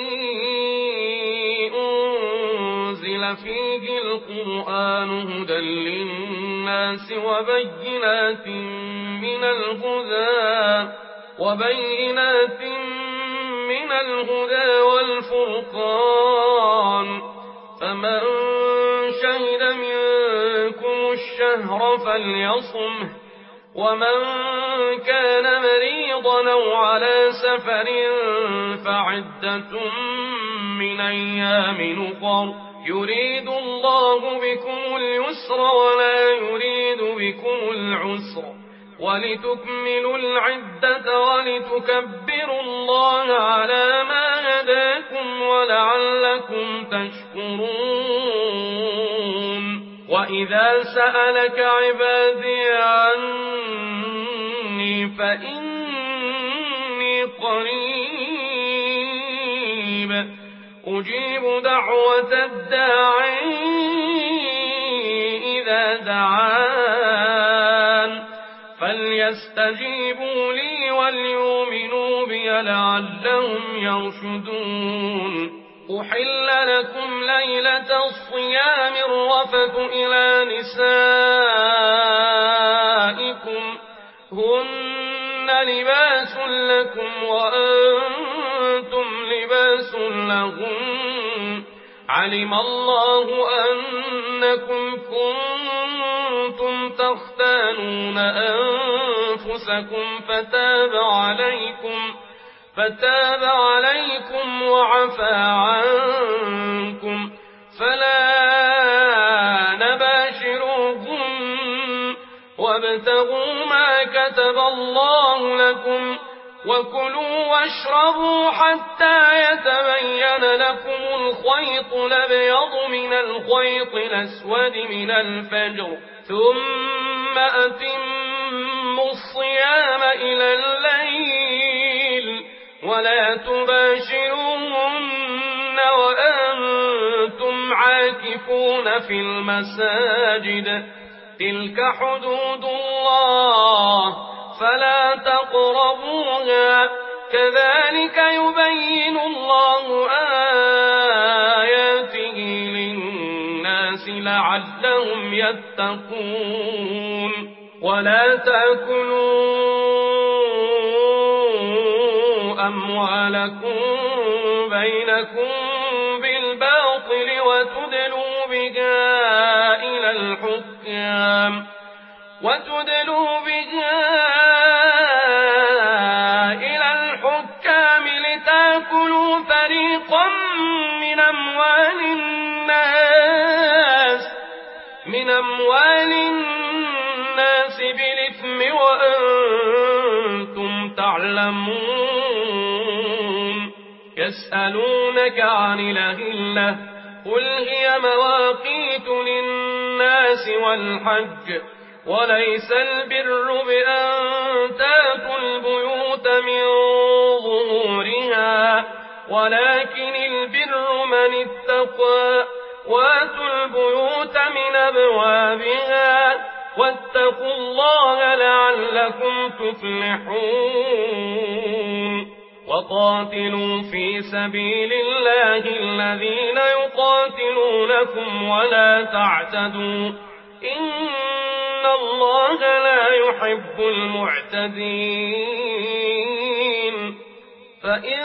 أنزل فيه القرآن هدى للناس وبينات من الهدى وبينات من الهدى والفرقان فمن شهد منكم الشهر فليصمه ومن كان مريضا أو على سفر فعدة من أيام أخر يريد الله بكم اليسر ولا يريد بكم العسر ولتكملوا العدة ولتكبروا الله على ما هداكم ولعلكم تشكرون وإذا سألك عبادي عني فإني قريب أجيب دعوة الداعي إذا دعان فليستجيبوا لي وليؤمنوا بي لعلهم يرشدون أحل لكم ليلة الصيام الرفث إلى نسائكم هن لباس لكم وأنتم لباس لهم علم الله أنكم كنتم تختانون أنفسكم فتاب عليكم فتاب عليكم وعفى عنكم فلا نباشروهن وابتغوا ما كتب الله لكم وكلوا واشربوا حتى يتبين لكم الخيط الأبيض من الخيط الأسود من الفجر ثم أتموا الصيام إلى الليل ولا تباشروهن وأنتم عاكفون في المساجد تلك حدود الله فلا تقربوها كذلك يبين الله آياته للناس لعلهم يتقون ولا تأكلوا أموالكم بينكم بالباطل وتدلوا بها إلى الحكام وتدلوا بها إلى الحكام لتأكلوا فريقا من أموال الناس من أموال الناس بالإثم وأنتم تعلمون يسألونك عن الأهلة قل هي مواقيت للناس والحج وليس البر بأن تأتوا البيوت من ظهورها ولكن البر من اتقى واتوا البيوت من أبوابها واتقوا الله لعلكم تفلحون وقاتلوا في سبيل الله الذين يقاتلونكم ولا تعتدوا إن الله لا يحب المعتدين فإن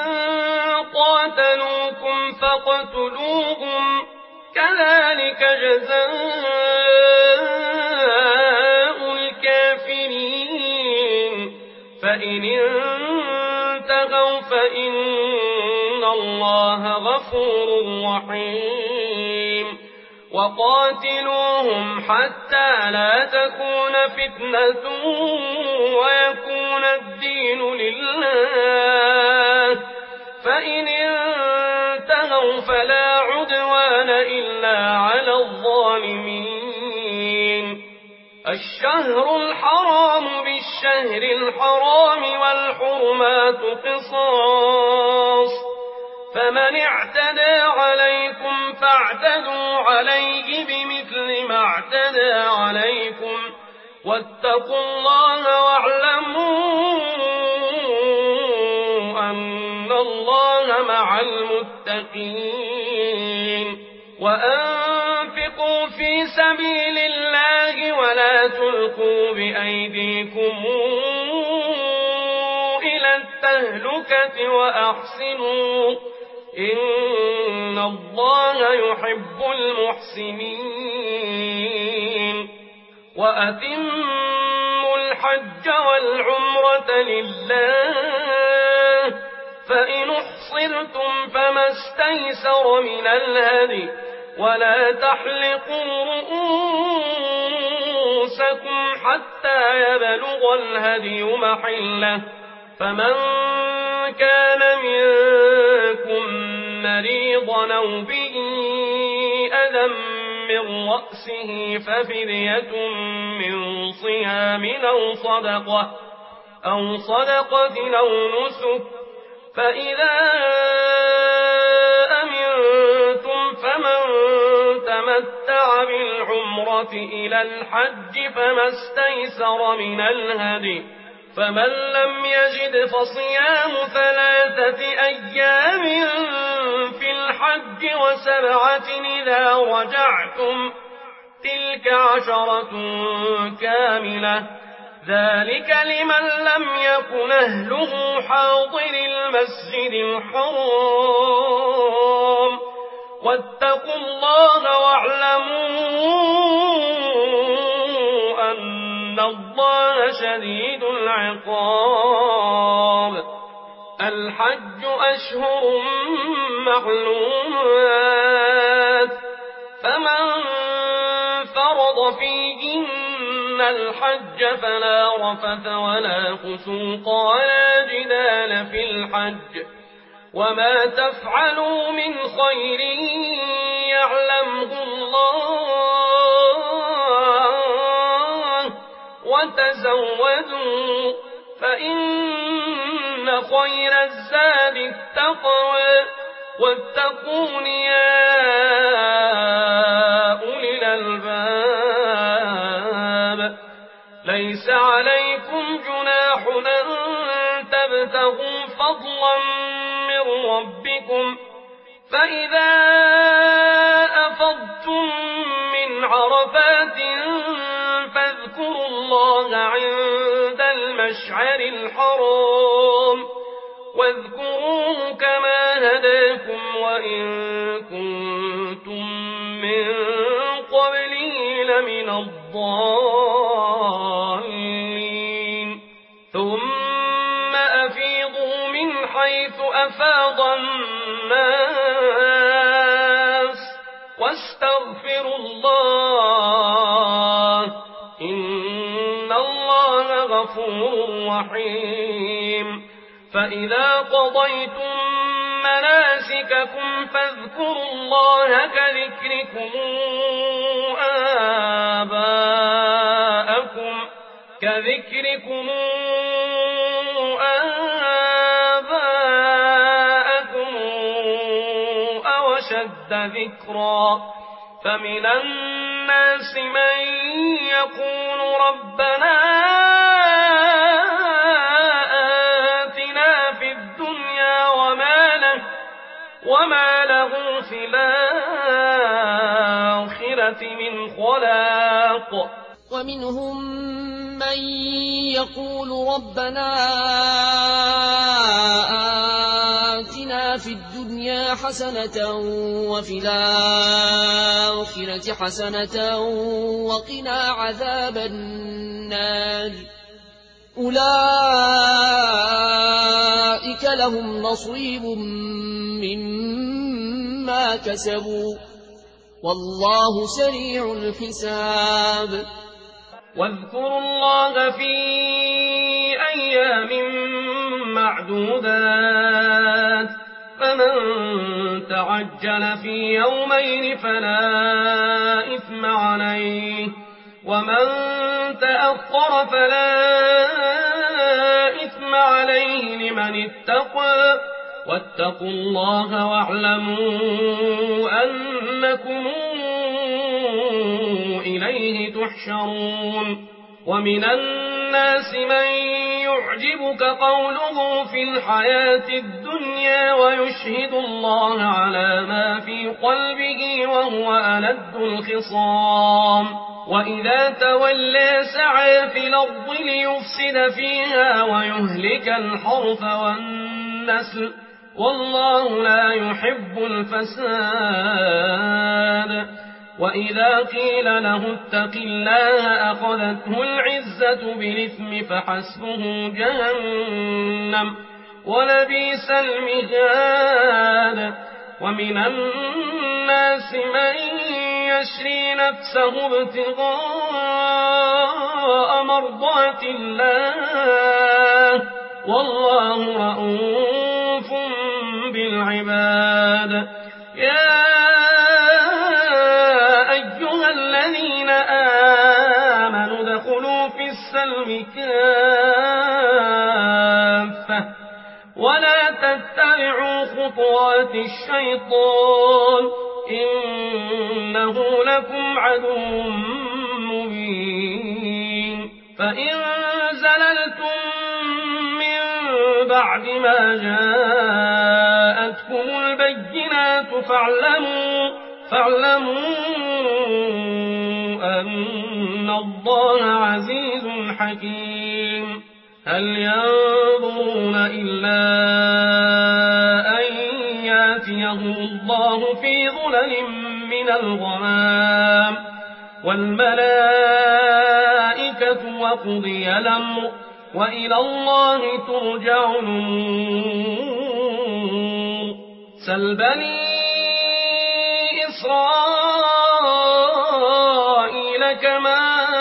قاتلوكم فاقتلوهم كذلك جزاء الكافرين فإن انتهوا فإن الله غفور غفور رحيم وقاتلوهم حتى لا تكون فتنة ويكون الدين لله فإن انتهوا فلا عدوان إلا على الظالمين الشهر الحرام بالشهر الحرام والحرمات قصاص فمن اعتدى عليكم فاعتدوا عليه بمثل ما اعتدى عليكم واتقوا الله واعلموا أن الله مع المتقين وأنفقوا في سبيل الله ولا تلقوا بأيديكم إلى التهلكة وأحسنوا إن الله يحب المحسنين وأتموا الحج والعمرة لله فإن احصرتم فما استيسر من الهدي ولا تحلقوا رؤوسكم حتى يبلغ الهدي محله فمن كان منكم مريضا أو به أذى من رأسه ففدية من صيام أو صدقة أو صدقة أو نسك فإذا أمنتم فمن تمتع بالعمرة إلى الحج فما استيسر من الهدي فمن لم يجد فصيام ثلاثة أيام في الحج وسبعة إذا رجعتم تلك عشرة كاملة ذلك لمن لم يكن أهله حاضر المسجد الحرام واتقوا الله واعلموا أن الله شديد العقاب الحج أشهر معلومات فمن فرض فيهن الحج فلا رفث ولا فسوق ولا جدال في الحج وما تفعلوا من خير يعلمه الله وتزودوا فإن خير الزاد التقوى واتقون يا أولي الألباب ليس عليكم جناح أن تبتغوا فضلا من ربكم فإذا أفضتم من عرفات فاذكروا الله عند المشعر الحرام واذكروه كما هداكم وإن كنتم من قبله لمن الضالين ثم أفيضوا من حيث أفاض الناس واستغفروا الله إن الله غفور رحيم فإذا قضيتم مناسككم فاذكروا الله كذكركم آباءكم كذكركم آباءكم أو أشد ذكرا فمن الناس من يقول ربنا وما له في الآخرة من خلاق ومنهم من يقول ربنا آتنا في الدنيا حسنة وفي الآخرة حسنة وقنا عذاب النار أولئك لهم نصيب مما بما كسبوا والله سريع الحساب. واذكروا الله في أيام معدودات فمن تعجل في يومين فلا إثم عليه ومن تأخر فلا إثم عليه لمن اتقى واتقوا الله واعلموا أنكم إليه تحشرون. ومن الناس من يعجبك قوله في الحياة الدنيا ويشهد الله على ما في قلبه وهو ألد الخصام وإذا تولى سعى في الأرض ليفسد فيها ويهلك الحرث والنسل والله لا يحب الفساد. وإذا قيل له اتق الله أخذته العزة بالإثم فحسبه جهنم ولبئس المهاد. ومن الناس من يشري نفسه ابتغاء مرضات الله والله رؤوف بالعباد. يا الذين آمنوا ادخلوا في السلم كافة ولا تتبعوا خطوات الشيطان إنه لكم عدو مبين. فإن زللتم من بعد ما جاءتكم البينات فاعلموا فاعلموا أن الله عزيز حكيم. هل ينظرون إلا أن ياتيهم الله في ظلل من الغمام والملائكة وقضي الأمر وإلى الله ترجع الأمور. سل بني إسرائيل كما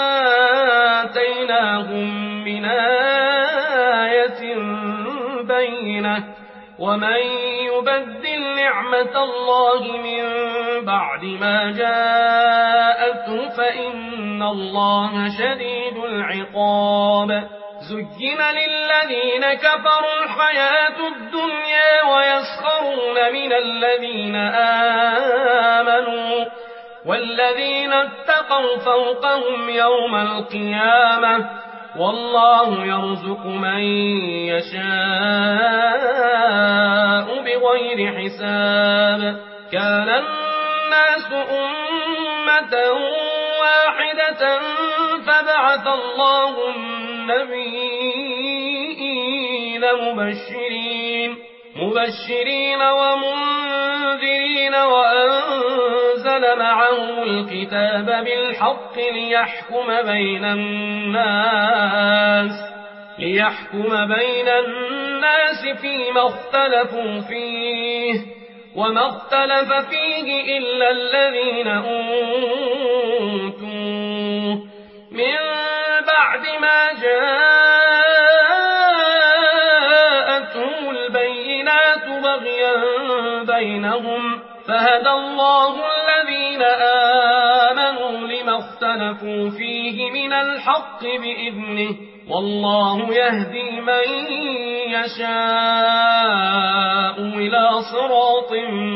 آتيناهم من آية بينة ومن يبدل نعمة الله من بعد ما جاءته فإن الله شديد العقاب. زين للذين كفروا الحياة الدنيا ويسخرون من الذين آمنوا والذين اتقوا فوقهم يوم القيامة والله يرزق من يشاء بغير حساب. كان الناس أمة واحدة فبعث الله النبيين مبشرين مبشرين ومنذرين وأنزل معهم الكتاب بالحق ليحكم بين الناس ليحكم بين الناس فيما اختلفوا فيه وما اختلف فيه إلا الذين أوتوه من بعد ما جاءتهم البينات بغيا بينهم فهدى الله الذين آمنوا لما اختلفوا فيه من الحق بإذنه والله يهدي من يشاء إلى صراط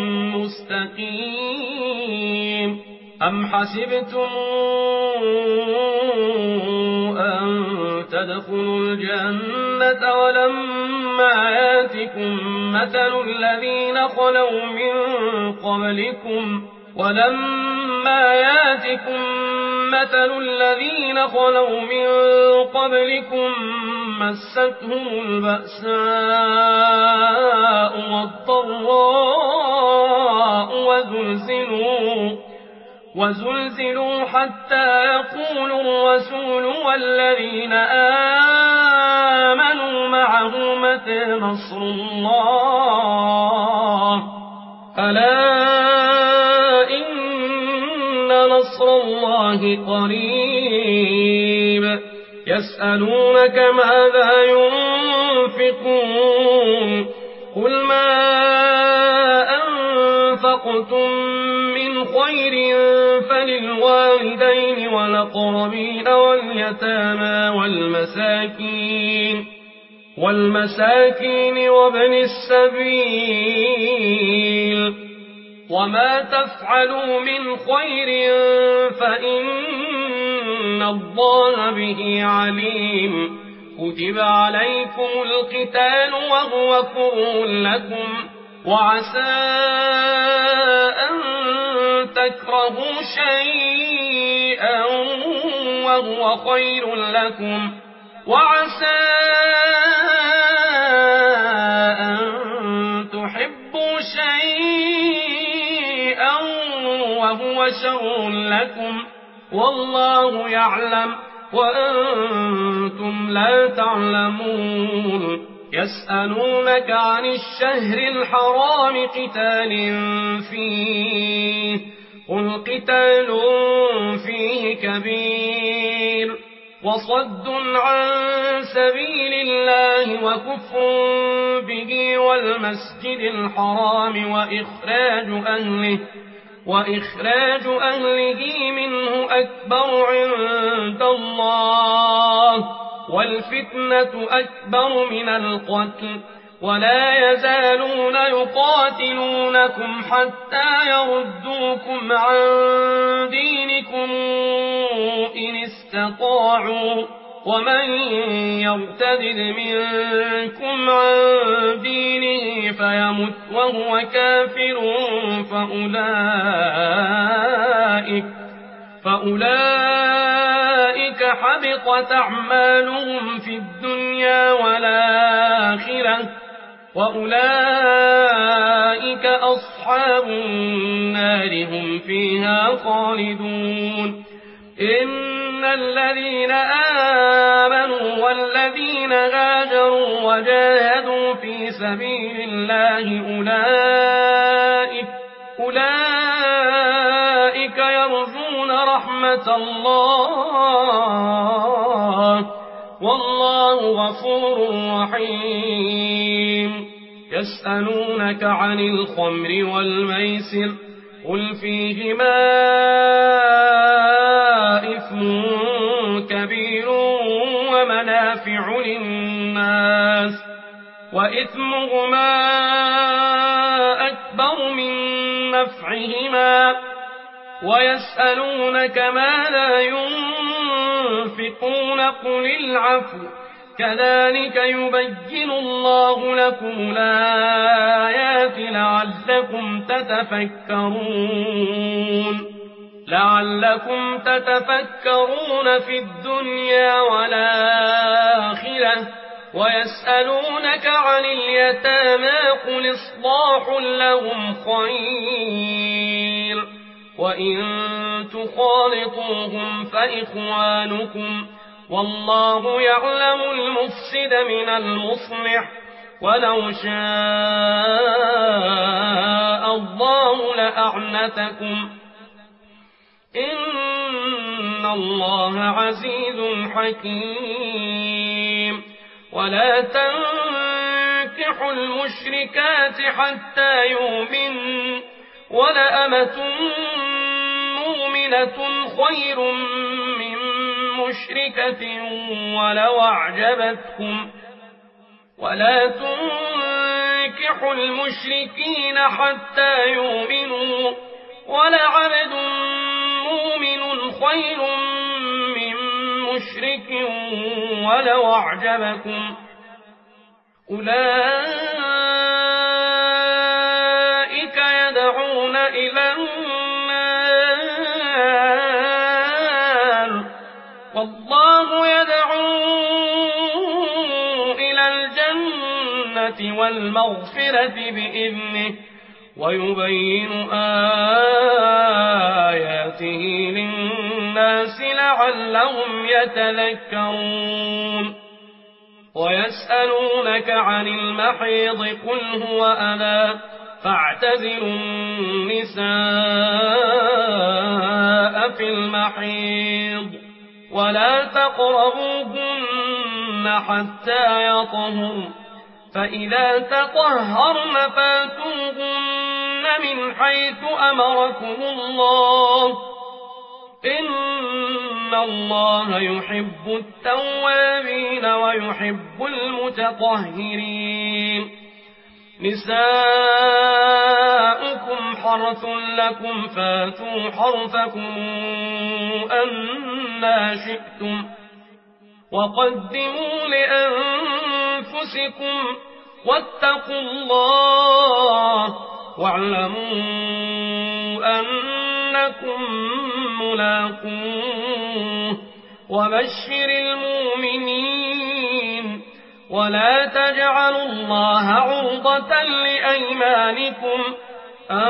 مستقيم. أم حسبتم أن تدخلوا الجنة ولما ياتكم مثل الذين خلوا من قبلكم ولما ياتكم مثل الذين خلوا من قبلكم مستهم البأساء والضراء وزلزلوا وزلزلوا حتى يقول الرسول والذين آمنوا معه متى نصر الله ألا نصر الله قريب يسألونك ماذا ينفقون قل ما أنفقتم من خير فللوالدين والأقربين واليتامى والمساكين والمساكين وابن السبيل وما تفعلوا من خير فإن الله به عليم كتب عليكم القتال وهو كره لكم وعسى أن تكرهوا شيئا وهو خير لكم وعسى أن تحبوا شيئا وهو شر لكم والله يعلم وأنتم لا تعلمون يسألونك عن الشهر الحرام قتال فيه قل قتال فيه كبير وصد عن سبيل الله وكفر به والمسجد الحرام وإخراج أهله وإخراج أهله منه أكبر عند الله والفتنة أكبر من القتل ولا يزالون يقاتلونكم حتى يردوكم عن دينكم إن استطاعوا ومن يرتد منكم عن دينه فيمت وهو كافر فأولئك, فأولئك حبطت أعمالهم في الدنيا والآخرة وأولئك أصحاب النار هم فيها خالدون إن الذين آمنوا والذين هاجروا وجاهدوا في سبيل الله أولئك, أولئك يرجون رحمة الله والله غفور رحيم يسألونك عن الخمر والميسر قل فيهما إثم كبير ومنافع للناس وإثمهما أكبر من نفعهما ويسألونك ماذا ينفقون قل العفو كذلك يبين الله لكم الآيات لعلكم تتفكرون لعلكم تتفكرون في الدنيا والآخرة ويسألونك عن اليتامى قل إصلاح لهم خير وإن تخالطوهم فإخوانكم والله يعلم المفسد من المصلح ولو شاء الله لأعنتكم إن الله عزيز حكيم ولا تنكحوا المشركات حتى يؤمنوا ولأمة مؤمنة خير من مشركة ولو أعجبتكم ولا تنكحوا المشركين حتى يؤمنوا ولعبد مؤمن خير من مشرك ولو أعجبكم أولئك يدعون إلى النار والله يدعو إلى الجنة والمغفرة بإذنه ويبين آياته للناس لعلهم يتذكرون ويسألونك عن المحيض قل هو أذى فاعتزلوا النساء في ولا تقربوهن حتى يطهرن فإذا تطهرن فاتوهن من حيث أمركم الله إن الله يحب التوابين ويحب المتطهرين نساؤكم حرث لكم فاتوا حرثكم أنى شئتم وقدموا لأنفسكم واتقوا الله واعلموا أنكم ملاقوه وبشر المؤمنين ولا تجعلوا الله عرضة لأيمانكم أن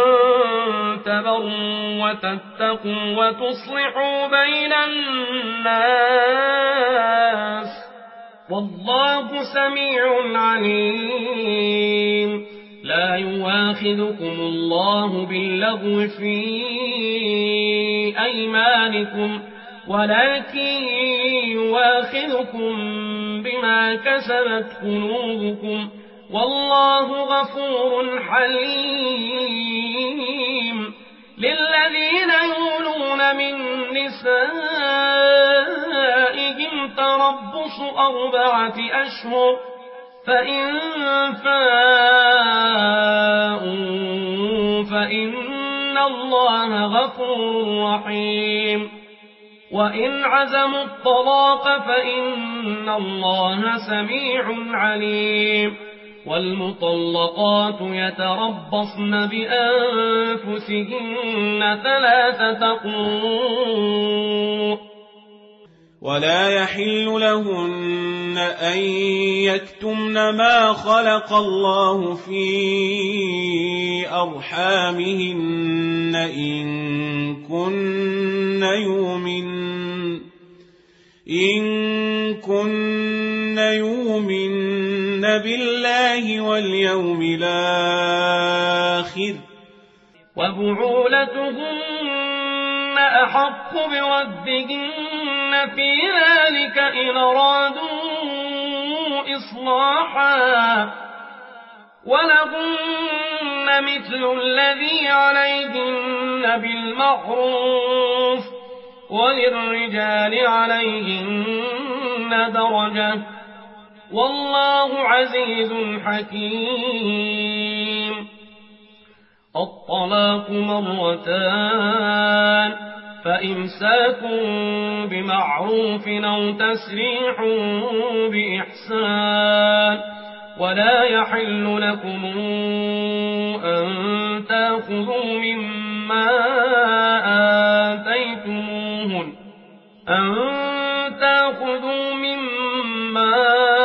تبروا وتتقوا وتصلحوا بين الناس والله سميع عليم لا يواخذكم الله باللغو في أيمانكم ولكن يواخذكم بما كسبت قلوبكم والله غفور حليم للذين يولون من نسائهم تربص أربعة أشهر فإن فاءوا فإن الله غفور رحيم وإن عزموا الطلاق فإن الله سميع عليم والمطلقات يتربصن بأنفسهن ثلاثة قروء ولا يحل لهن أن يكتمن ما خلق الله في أرحامهن إن كن يؤمن إن كن يؤمن بالله واليوم الآخر وبعولتهن أحق بردهن في ذلك إن أرادوا إصلاحا ولهن مثل الذي عليهن بالمعروف وللرجال عليهن درجة والله عزيز حكيم الطلاق مرتان فإمساك بمعروف أو تسريح بإحسان ولا يحل لكم أن تأخذوا مما آتيتموهن أن تأخذوا مما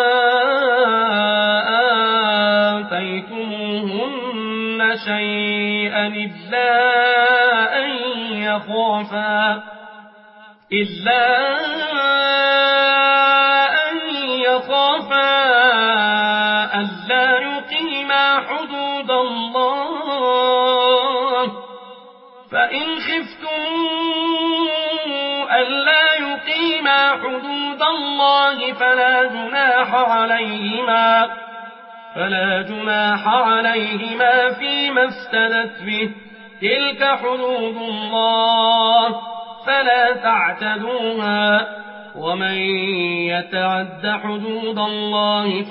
آتيتموهن شيئا إلا أن يخافا إلا أن يخافا ألا يقيما حدود الله فإن خفتم ألا يقيما حدود الله فلا جناح عليهما فلا جناح عليهما فيما افتدت به تلك حدود الله فلا تعتدوها ومن يتعد حدود الله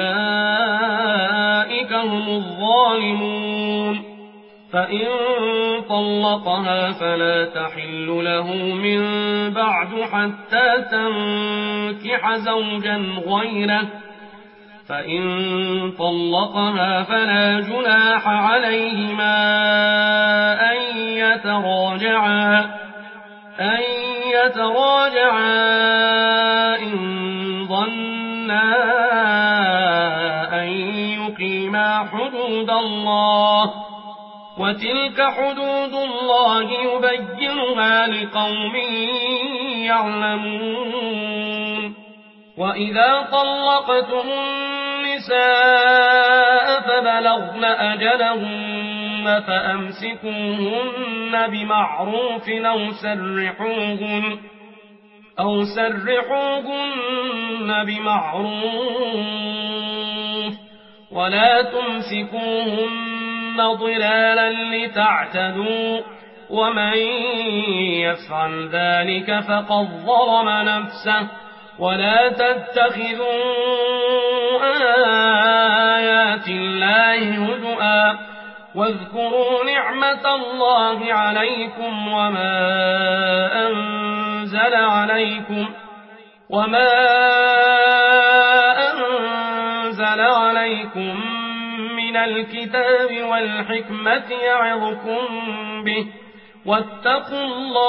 فأولئك هم الظالمون فإن طلقها فلا تحل له من بعد حتى تنكح زوجا غيره فإن طلقها فلا جناح عليهما أن يتراجعا أن يتراجعا إن ظنا أن يقيما حدود الله وتلك حدود الله يبينها لقوم يعلمون وإذا طلقتم النساء فبلغن أجلهن فأمسكوهن بمعروف أو سرحوهن أو سرحوهن بمعروف ولا تمسكوهن ضلالا لتعتدوا ومن يفعل ذلك فقد ظلم نفسه ولا تتخذوا آيات الله هزؤا واذكروا نعمة الله عليكم وما أنزل عليكم وما أنزل عليكم من الكتاب والحكمة يعظكم به واتقوا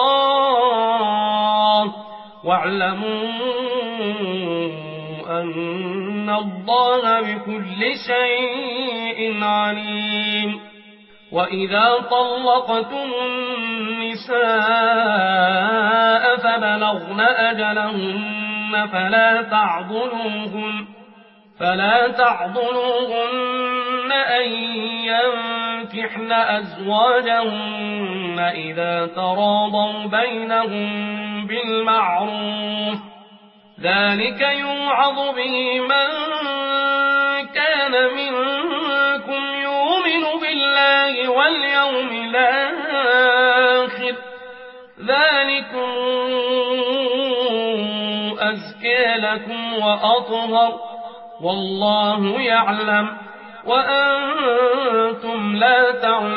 الله واعلموا أن الله بكل شيء عليم. وإذا طلقتم النساء فبلغن أجلهن فلا تعضلوهن فلا تعضلوهن أن ينكحن أزواجهن إذا تراضوا بينهم بالمعروف ذلك يوعظ به من كان منكم يؤمن بالله واليوم الآخر ذلكم أزكى لكم وأطهر والله يعلم وأنتم لا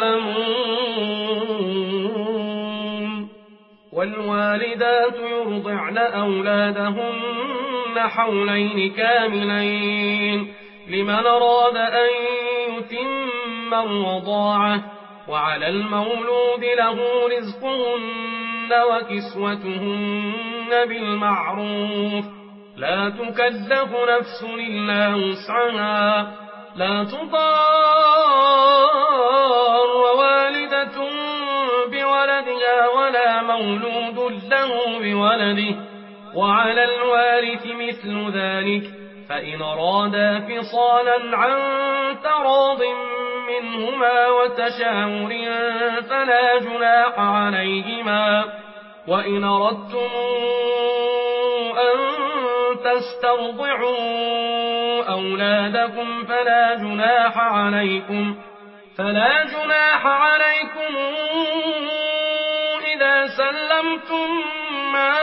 تعلمون. والوالدات يرضعن أولادهن حولين كاملين لمن أراد أن يتم الرضاعة وعلى المولود له رزقهن وكسوتهن بالمعروف لا تكلف نفس إلا وسعها لا تضار والدة بولدها ولا مولود له بولده وعلى الوارث مثل ذلك فإن أرادا فصالا عن تراض منهما وتشاور فلا جناح عليهما وإن أردتم أن تسترضعوا أولادكم فلا جناح عليكم فلا جناح عليكم إذا سلمتم ما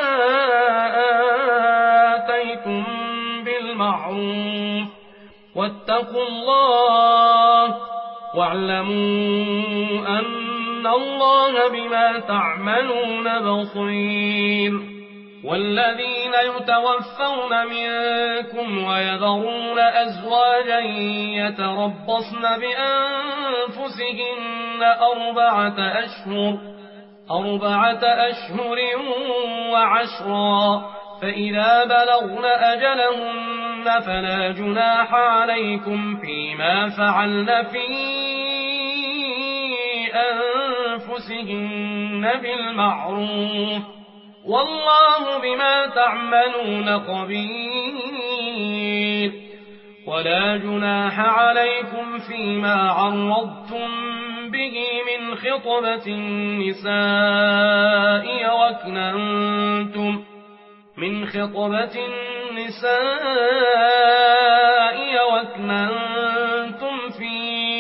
آتيتم بالمعروف واتقوا الله واعلموا أن الله بما تعملون بصير. والذين يتوفون منكم ويذرون أزواجا يتربصن بأنفسهن أربعة أشهر أربعة أشهر وعشرا فإذا بلغن أجلهن فلا جناح عليكم فيما فعلن في أنفسهن بالمعروف والله بما تعملون خبير. ولا جناح عليكم فيما عرضتم به من خطبة النساء وأكننتم من خطبة النساء وأكننتم في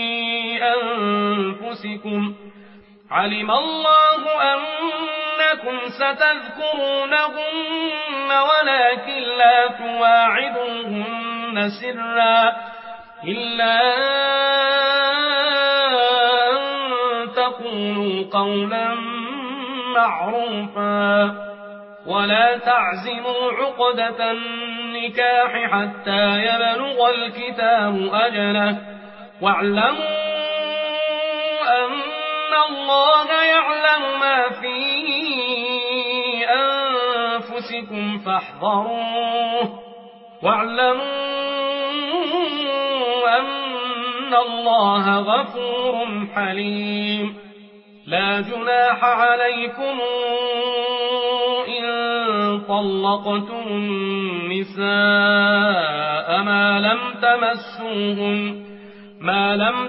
أنفسكم علم الله أنكم ستذكرونهن ولكن لا تواعدوهن سرا إلا أن تقولوا قولا معروفا ولا تعزموا عقدة النكاح حتى يبلغ الكتاب أجله واعلموا أن الله يعلم ما في أنفسكم فاحذروه واعلموا أن الله غفور حليم. لا جناح عليكم إن طلقتم النساء ما لم تمسوهن ما لم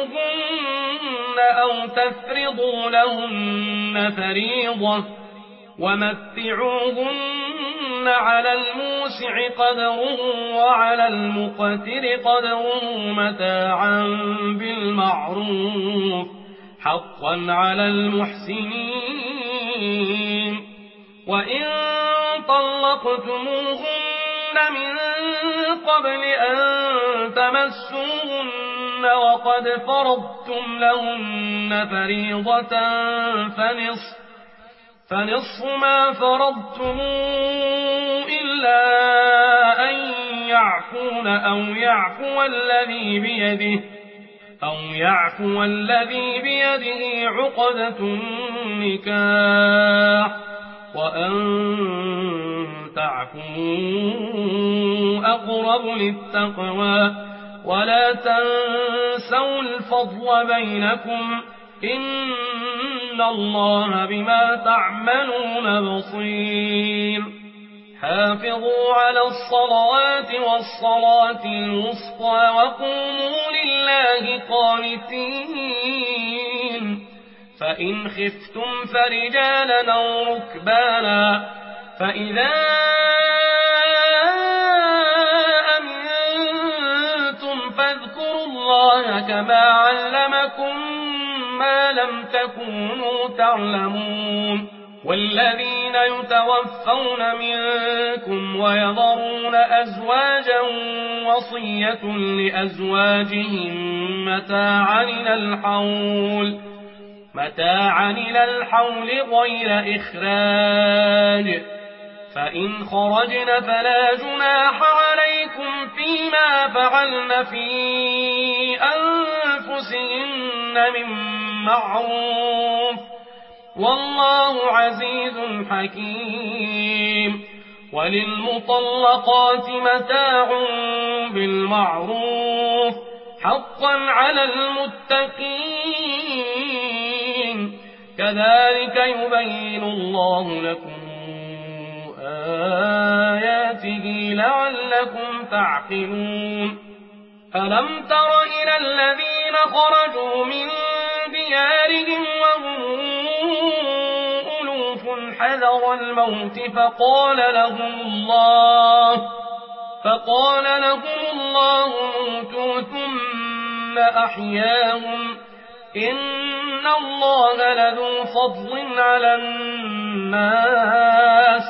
تمسوهن أو تفرضوا لهن فريضة ومتعوهن على الموسع قدره وعلى المقتر قدره متاعا بالمعروف حقا على المحسنين. وإن طلقتموهن من قبل أن تمسوهن وقد فرضتم لهن فريضة فنصف فنصف ما فرضتم إلا أن يعفون أو يعفو الذي بيده أو يعفو الذي بيده عقدة النكاح وأن تعفوا أقرب للتقوى ولا تنسوا الفضل بينكم إن الله بما تعملون بصير. حافظوا على الصلوات والصلاة الوسطى وقوموا لله قانتين. فإن خفتم فرجالا أو ركبانا فإذا أمنتم فاذكروا الله كما علمكم ما لم تكونوا تعلمون. والذين يتوفون منكم ويذرون أزواجا وصية لأزواجهم متاعا إلى الحول متاعا إلى الحول غير إخراج فإن خرجن فلا جناح عليكم فيما فعلن في أنفسهن من معروف والله عزيز حكيم. وللمطلقات متاع بالمعروف حقا على المتقين كذلك يبين الله لكم آياته لعلكم تعقلون. ألم تر إلى الذين خرجوا من ديارهم وهم ألوف حذر الموت فقال لهم الله فقال لهم الله موتوا ثم أحياهم إن الله لذو فضل على الناس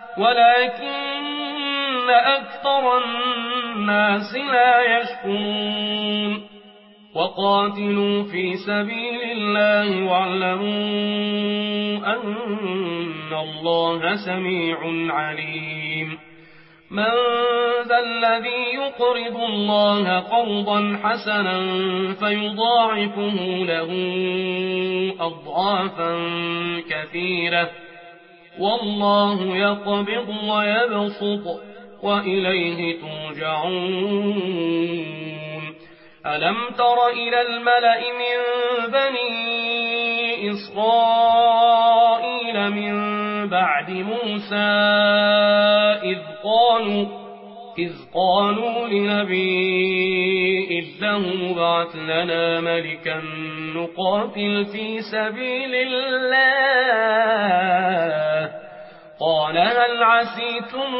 ولكن أكثر الناس لا يشكرون. وقاتلوا في سبيل الله واعلموا أن الله سميع عليم. من ذا الذي يقرض الله قرضا حسنا فيضاعفه له أضعافا كثيرة والله يقبض ويبسط وإليه ترجعون. ألم تر إلى الملأ من بني إسرائيل من بعد موسى إذ قالوا إذ قالوا لنبي له ابعث لنا ملكا نقاتل في سبيل الله قال هل عسيتم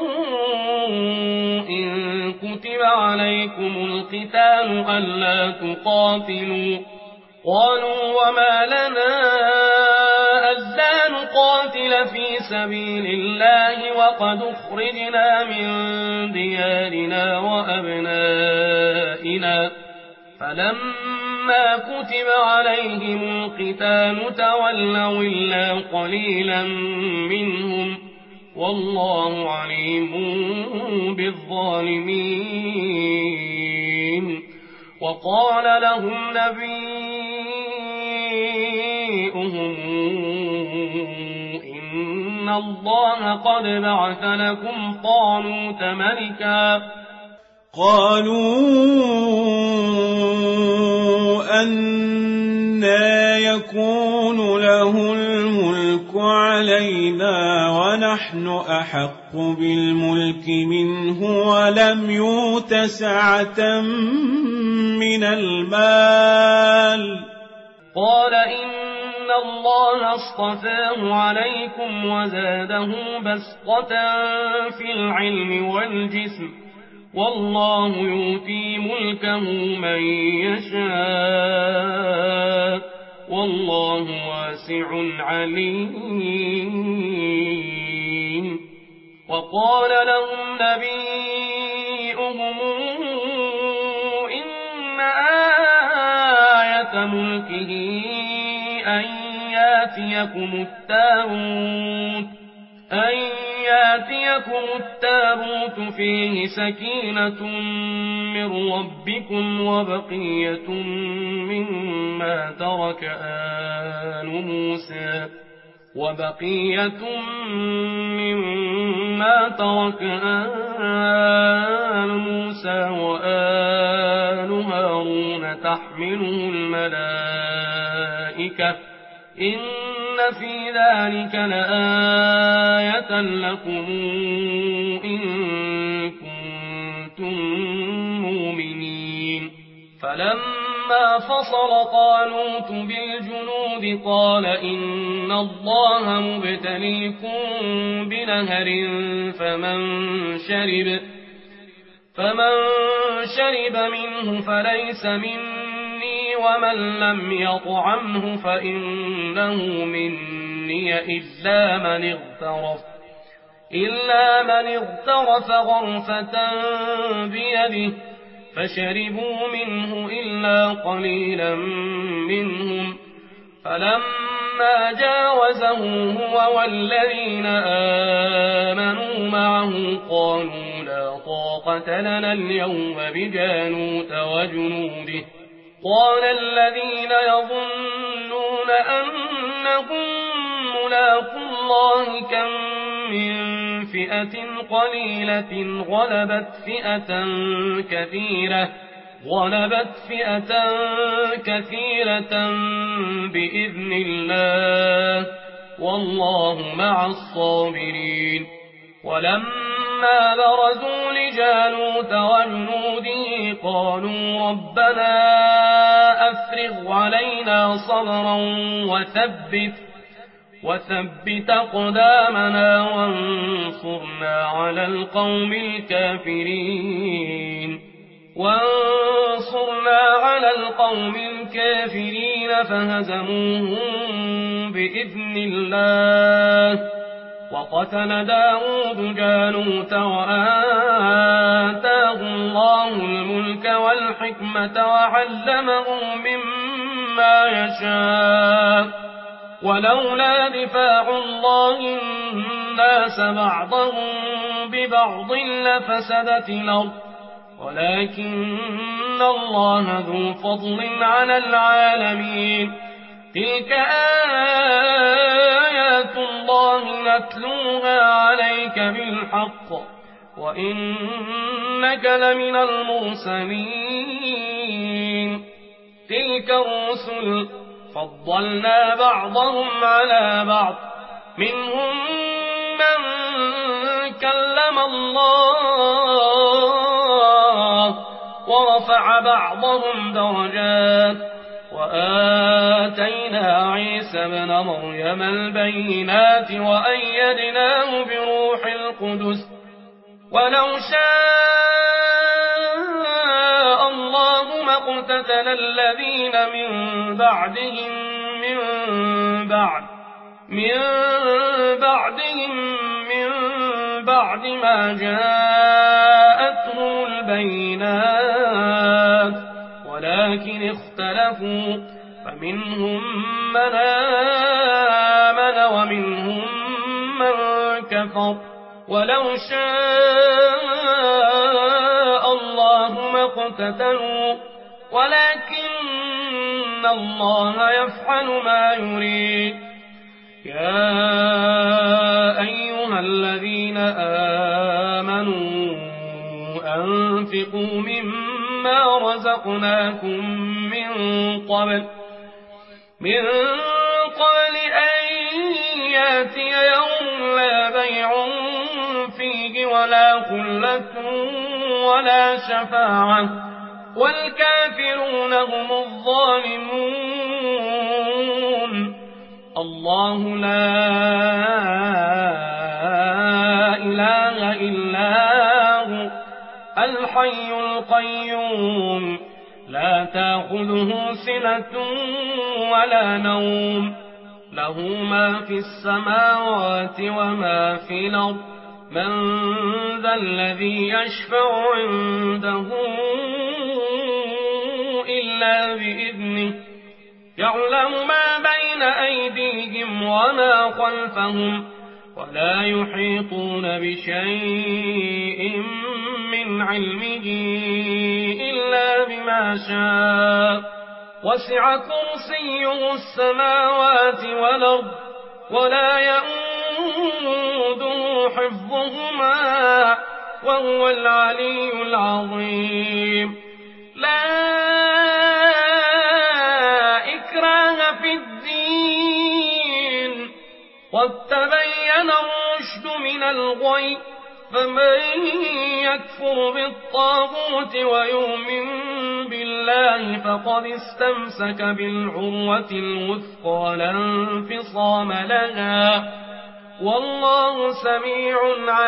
إن كتب عليكم القتال ألا تقاتلوا قالوا وما لنا ألا نقاتل في سبيل الله وقد أخرجنا من ديارنا وأبنائنا فلما كتب عليهم القتال تولوا إلا قليلا منهم والله عليم بالظالمين. وقال لهم نبيهم إن الله قد بعث لكم طالوت ملكا قالوا أنى يكون له الملك علينا ونحن أحق بالملك منه ولم يؤت سعة من المال قال إن الله اصطفاه عليكم وزاده بسطة في العلم والجسم والله يؤتي ملكه من يشاء والله واسع عليم. وقال لهم نبيهم إن آية ملكه أن ياتيكم التابوت أن ياتيكم التابوت فيه سكينة من ربكم وبقية مما ترك آل موسى وبقية مما ترك آل موسى وآل هارون تحمله الملائكة إن في ذلك لآية لكم إن كنتم مؤمنين. فلما فصل طالوت بالجنود قال إن الله مبتليكم بنهر فمن شرب فمن شرب منه فليس مني ومن لم يطعمه فإنه مني إلا من اغترف إلا من اغترف غرفة بيده فشربوا منه إلا قليلا منهم فلما جاوزه هو والذين آمنوا معه قالوا لا طاقة لنا اليوم بجانوت وجنوده. قال الذين يظنون أنهم ملاقو الله كم من فئة قليلة غلبت فئة كثيرة غلبت فئة كثيرة بإذن الله والله مع الصابرين. ولما برزوا لجالوت وجنوده قالوا ربنا أفرغ علينا صبرا وثبت وثبت أقدامنا وانصرنا على القوم الكافرين وانصرنا على القوم الكافرين فهزموهم بإذن الله. وقتل داود جالوت وآتاه الله الملك والحكمة وعلمه مما يشاء ولولا دفاع الله الناس بعضهم ببعض لفسدت الأرض ولكن الله ذو فضل على العالمين. تلك آيات الله نتلوها عليك بالحق وإنك لمن المرسلين. تلك الرسل فضلنا بعضهم على بعض منهم من كلم الله ورفع بعضهم درجات وآتينا عيسى ابن مريم البينات وأيدناه بروح القدس ولو شاء الله ما اقتتل الذين من بعدهم من بعد من بعدهم من بعد ما جاءتهم البينات ولكن اختلفوا فمنهم من آمن ومنهم من كفر ولو شاء الله ما اقتتلوا ولكن الله يفعل ما يريد. يا أيها الذين آمنوا أنفقوا مما رزقناكم من قبل من قبل أن يأتي يوم لا بيع فيه ولا خلة ولا شفاعة والكافرون هم الظالمون. الله لا إله إلا هو الحي القيوم لا تأخذه سنة ولا نوم له ما في السماوات وما في الأرض من ذا الذي يشفع عنده إلا بإذنه يعلم ما بين أيديهم وما خلفهم ولا يحيطون بشيء من علمه إلا بما شاء وسع كرسيه السماوات والأرض ولا يئوده حفظهما وهو العلي العظيم لا إكراه في الدين قد تبين الرشد من الغي فمن يكفر بالطاغوت ويؤمن بالله فقد استمسك بالعروة الوثقى لا انفصام لها والله سميع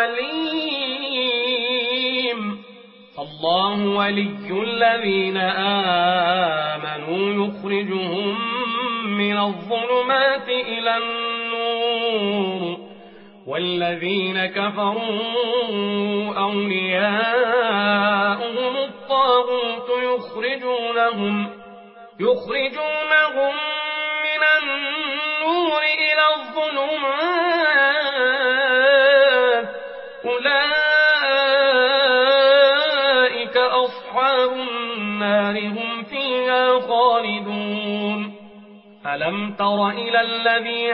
عليم الله ولي الذين آمنوا يخرجهم من الظلمات إلى النور والذين كفروا أولياؤهم الطاغوت يخرجونهم يخرجونهم من النور إلى الظلمات أولئك أصحاب النار هم فيها خالدون ألم تر إلى الذي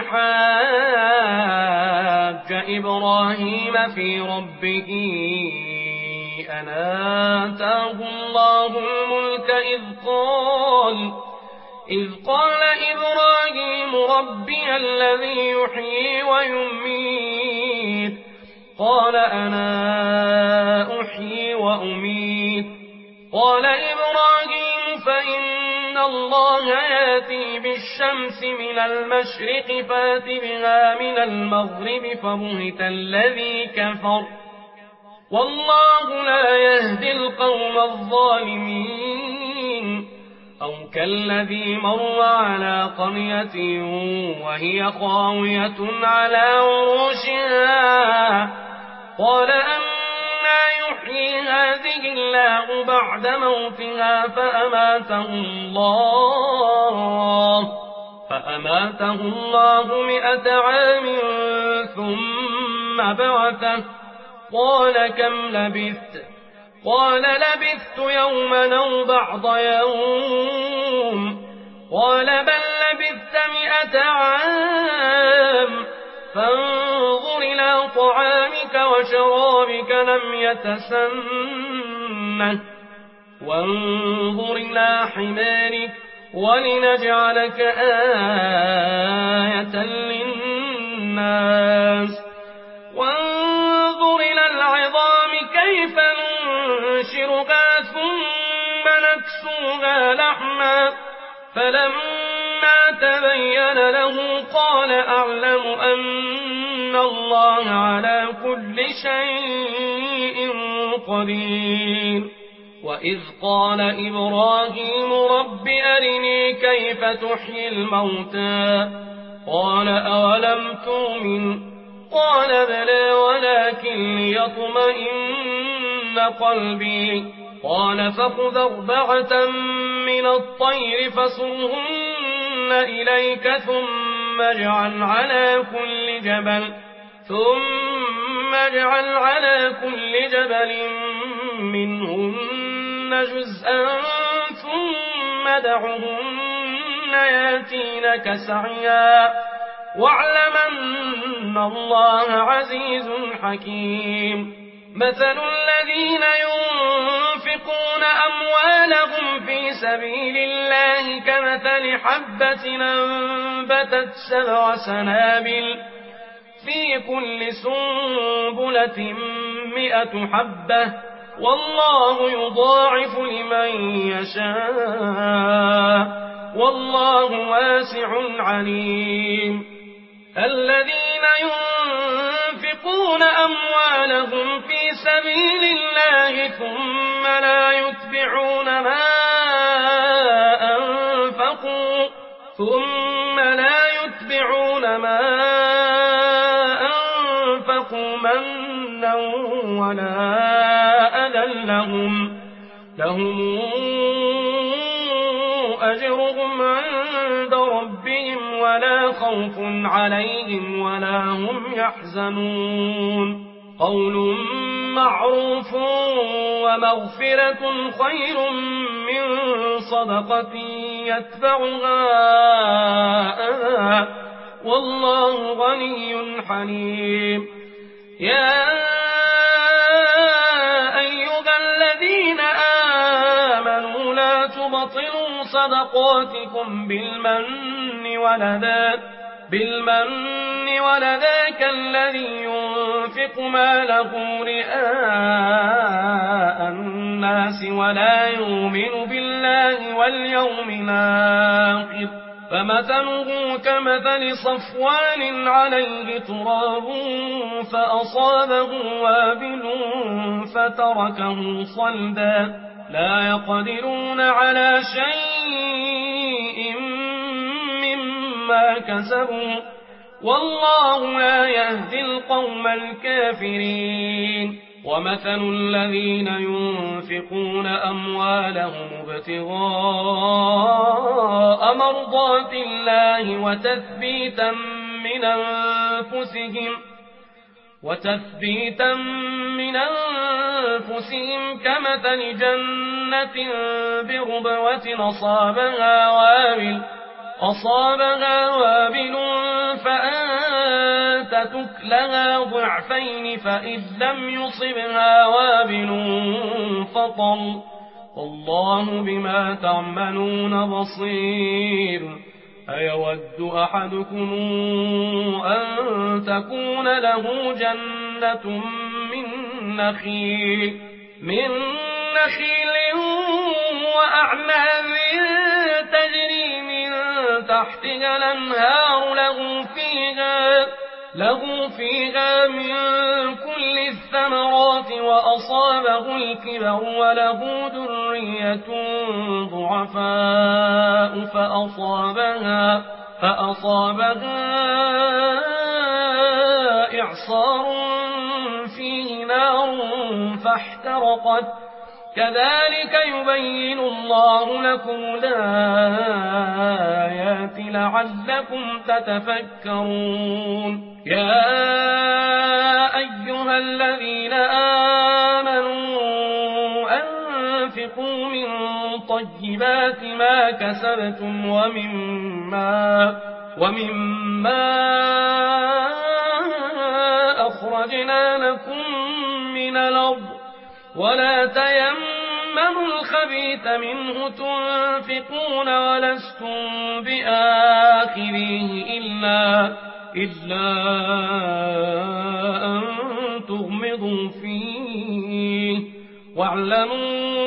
حاج إبراهيم في ربه أن آتاه الله الملك إذ قال إذ قال إبراهيم ربي الذي يحيي ويميت قال أنا أحيي وأميت قال إبراهيم فإن الله يأتي بالشمس من المشرق فات بها من المغرب فبهت الذي كفر والله لا يهدي القوم الظالمين أو كالذي مر على قرية وهي خاوية على عروشها قال أنى يحيي هذه الله بعد موتها فأماته الله فأماته الله مئة عام ثم بعثه قال كم لبثت قال لبثت يوما أو بعض يوم قال بل لبثت مئة عام فانظر إلى طعامك وشرابك لم يتسنه وانظر إلى حمارك ولنجعلك آية للناس وانظر إلى العظام كيف ننشرها ثم نكسوها لحما فلما تبين له قال أعلم أن الله على كل شيء قدير وإذ قال إبراهيم رب أرني كيف تحيي الموتى قال أولم تؤمن قال بلى ولكن ليطمئن قلبي قال فخذ أربعة من الطير فصرهن إليك ثم اجعل على كل جبل ثم اجعل على كل جبل منهن جزءا ثم دعهن ياتينك سعيا واعلم أن الله عزيز حكيم مثل الذين ينفقون أموالهم في سبيل الله كمثل حبة أنبتت سبع سنابل في كل سنبلة مئة حبة والله يضاعف لمن يشاء والله واسع عليم الذين ينفقون أموالهم في سبيل الله ثم لا يتبعون ما أنفقوا ثم لا يتبعون ما أنفقوا منا ولا أذى لهم لهم أجرهم عند ربهم ولا خوف عليهم ولا هم يحزنون قول معروف ومغفرة خير من صدقة يتبعها أذى والله غني حليم يا أيها الذين آمنوا لا تبطلوا صدقاتكم بالمن ولذاك بالمن ولذاك الذي ينفق ماله رئاء الناس ولا يؤمن بالله واليوم الآخر فمثله كمثل صفوان عليه تراب فأصابه وابل فتركه صلدا لا يقدرون على شيء مما كسبوا والله لا يهدي القوم الكافرين ومثل الذين ينفقون أموالهم ابتغاء مرضات الله وتثبيتا من أنفسهم وتثبيتا من أنفسهم كمثل جنة بربوة أصابها وابل أصابها وابل فأنت تكلها ضعفين فإذ لم يصبها وابل فطل والله بما تعملون بصير أيود أحدكم أن تكون له جنة من نخيل من نخيل وأعناب تجري من تحتها الأنهار له فيها له فيها من كل الثمرات وأصابه الكبر وله ذرية ضعفاء فأصابها فأصابها إعصار فيه نار فاحترقت كذلك يبين الله لكم الآيات لعلكم تتفكرون يا أيها الذين آمنوا أنفقوا من طيبات ما كسبتم ومما ومما أخرجنا لكم من الأرض ولا تيمموا الخبيث منه تنفقون ولستم بآخره إلا, إلا أن تغمضوا فيه واعلموا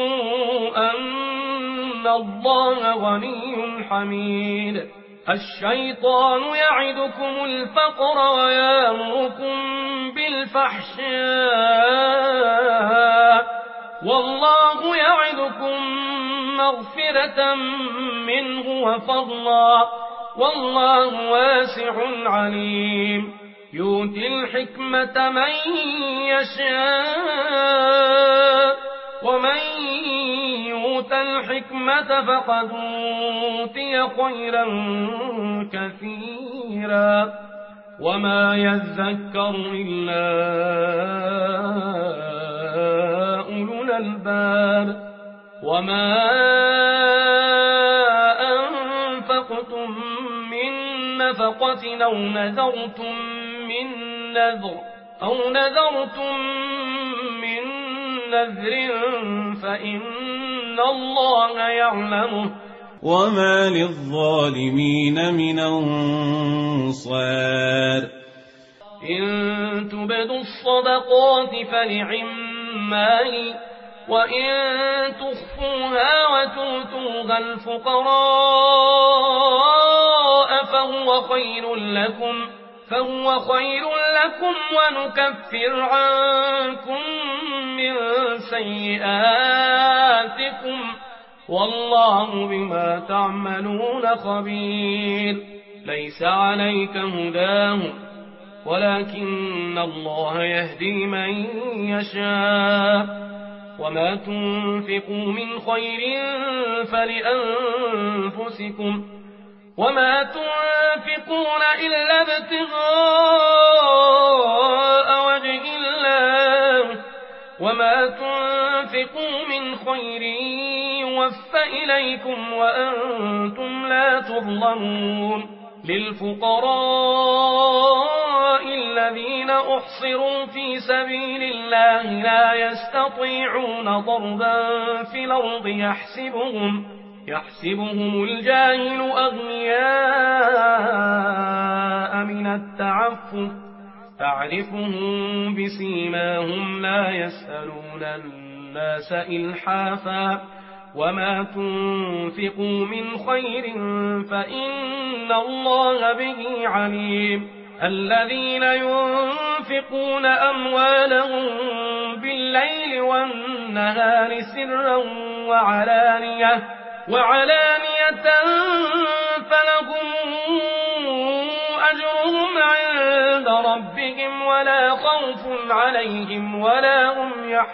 أن الله غني حميد الشيطان يعدكم الفقر ويأمركم بالفحشاء والله يعدكم مغفرة منه وفضلا والله واسع عليم يؤتي الحكمة من يشاء ومن يؤت الحكمة فقد أوتي خيرا كثيرا وما يذكر إلا أولو الألباب وما أنفقتم من نفقة أو نذرتم من نذر أو نذرتم من نذر فإن الله يعلمه وما للظالمين من أنصار إن تبدوا الصدقات فنعما هي وإن تخفوها وتؤتوها الفقراء فهو خير لكم فهو خير لكم ونكفر عنكم من سيئاتكم والله بما تعملون خبير. ليس عليك هداهم ولكن الله يهدي من يشاء وما تنفقوا من خير فلأنفسكم وما تنفقون إلا ابتغاء وجه الله وما تنفقوا من خير يوفى إليكم وأنتم لا تظلمون. للفقراء الذين أحصروا في سبيل الله لا يستطيعون ضربا في الأرض يحسبهم يحسبهم الجاهل أغنياء من التعفف تعرفهم بسيماهم لا يسألون الناس إلحافا وما تنفقوا من خير فإن الله به عليم. الذين ينفقون أموالهم بالليل والنهار سرا وعلانية وعلانية فلهم أجرهم عند ربهم ولا خوف عليهم ولا هم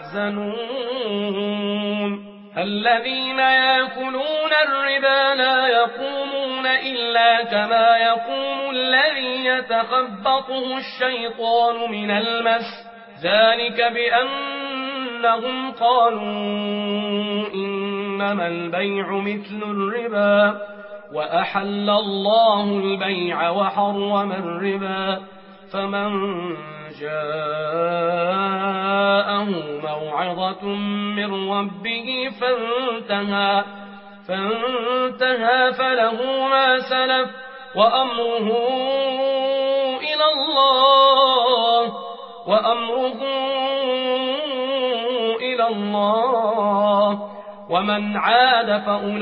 يحزنون. الذين يأكلون الربا لا يقومون إلا كما يقوم الذي يتخبطه الشيطان من المس ذلك بأنهم قالوا إنما البيع مثل الربا وأحل الله البيع وحرم الربا فمن جاءه موعظة من ربه فانتهى فانتهى فله ما سلف وأمره إلى الله وأمره إلى الله ومن عاد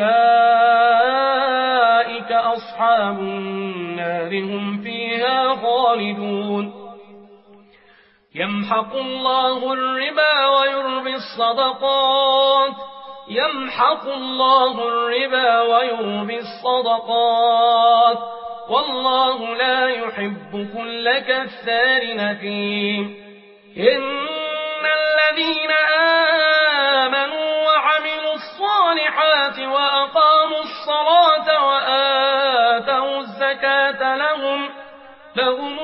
فأولئك أصحاب النار هم فيها خالدون. يمحق الله الربا ويربي الصدقات يمحق الله الربا ويربي الصدقات والله لا يحب كل كفار نثيم. إن الذين آمنوا وعملوا الصالحات وأقاموا الصلاة وآتوا الزكاة لهم لهم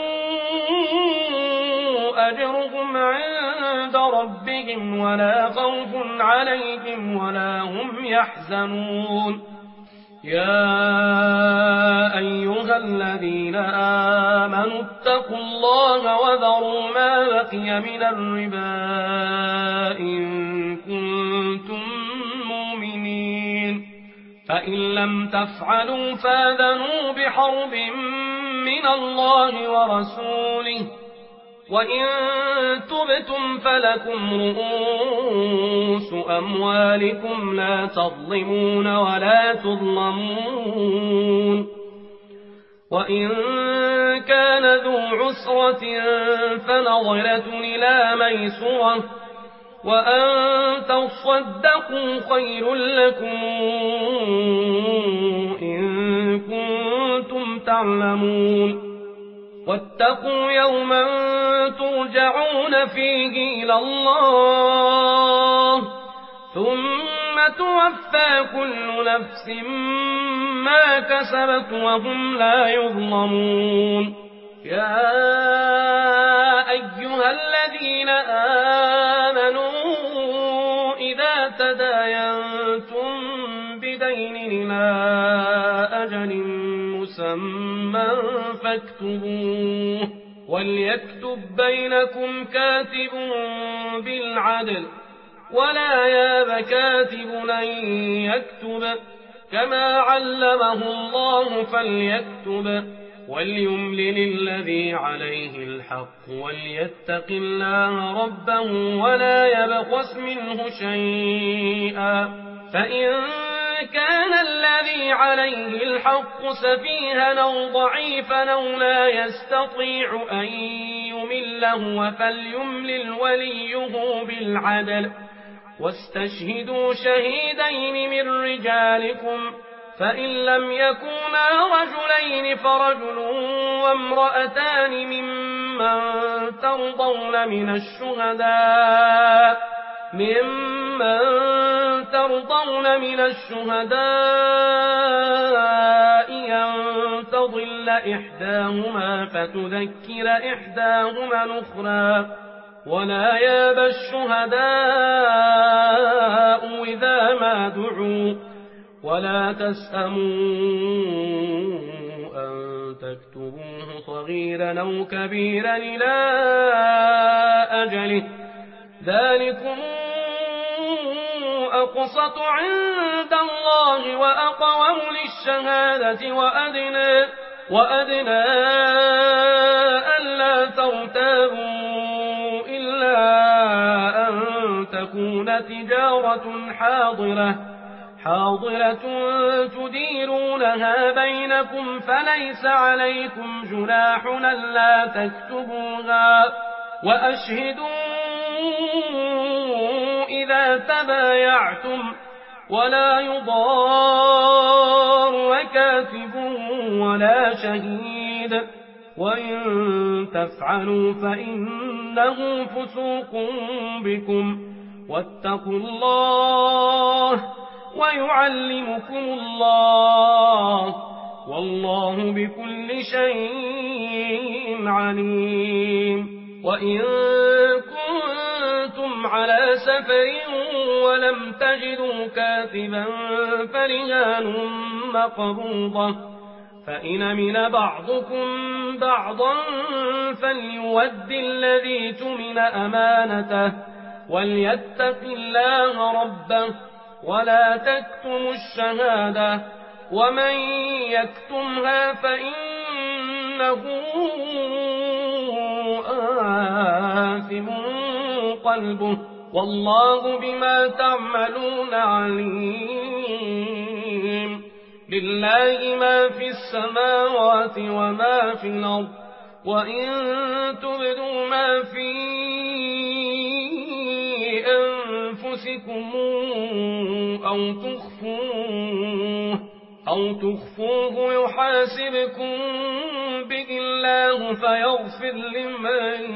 أجرهم عند ربهم ولا خوف عليهم ولا هم يحزنون. يا أيها الذين آمنوا اتقوا الله وذروا ما بقي من الربا إن كنتم مؤمنين فإن لم تفعلوا فاذنوا بحرب من الله ورسوله وإن تبتم فلكم رؤوس أموالكم لا تظلمون ولا تظلمون. وإن كان ذو عسرة فنظرة إلى ميسرة وأن تصدقوا خير لكم إن كنتم تعلمون. واتقوا يوما ترجعون فيه إلى الله ثم توفى كل نفس ما كسبت وهم لا يظلمون. يا أيها الذين آمنوا إذا تداينتم بدين إلى أجل مسمى فاكتبوه وليكتب بينكم كاتب بالعدل ولا ياب كاتب أن يكتب كما علمه الله فليكتب وليملل الذي عليه الحق وليتق الله ربه ولا يبخس منه شيئا فإن كان الذي عليه الحق سفيها أو ضعيفا أو لا يستطيع أن يمل هو فليملل وليه بالعدل واستشهدوا شهيدين من رجالكم فإن لم يكونا رجلين فرجل وامرأتان ممن ترضون من الشهداء ممن ترضون من الشهداء أن تضل إحداهما فتذكر إحداهما الأخرى ولا يابى الشهداء إذا ما دعوا ولا تسأموا أن تكتبوه صغيرا أو كبيرا إلى أجله ذلكم أقسط عند الله وأقوم للشهادة وأدنى, وأدنى ألا ترتابوا إلا أن تكون تجارة حاضرة حاضرة تديرونها بينكم فليس عليكم جناح ألا تكتبوها وأشهدوا إذا تبايعتم ولا يضار كاتب ولا شهيد وإن تفعلوا فإنه فسوق بكم واتقوا الله ويعلمكم الله والله بكل شيء عليم وإن كنتم على سفر ولم تجدوا كاتبا فرهان مقبوضة فإن من بعضكم بعضا فليود الذي تمن أمانته وليتق الله ربه ولا تكتموا الشهادة ومن يكتمها فإنه آثم قلبه والله بما تعملون عليم لله ما في السماوات وما في الأرض وإن تبدوا ما في أنفسكم أو تخفوه أو تخفوه يحاسبكم به الله فيغفر لمن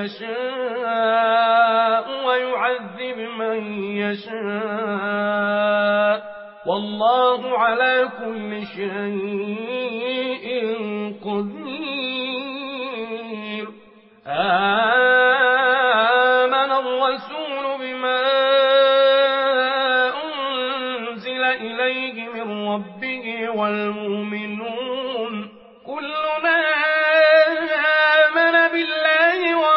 يشاء ويعذب من يشاء والله على كل شيء قدير آمن الرسول بما أنزل إليه من ربه والمؤمنون كلنا آمن بالله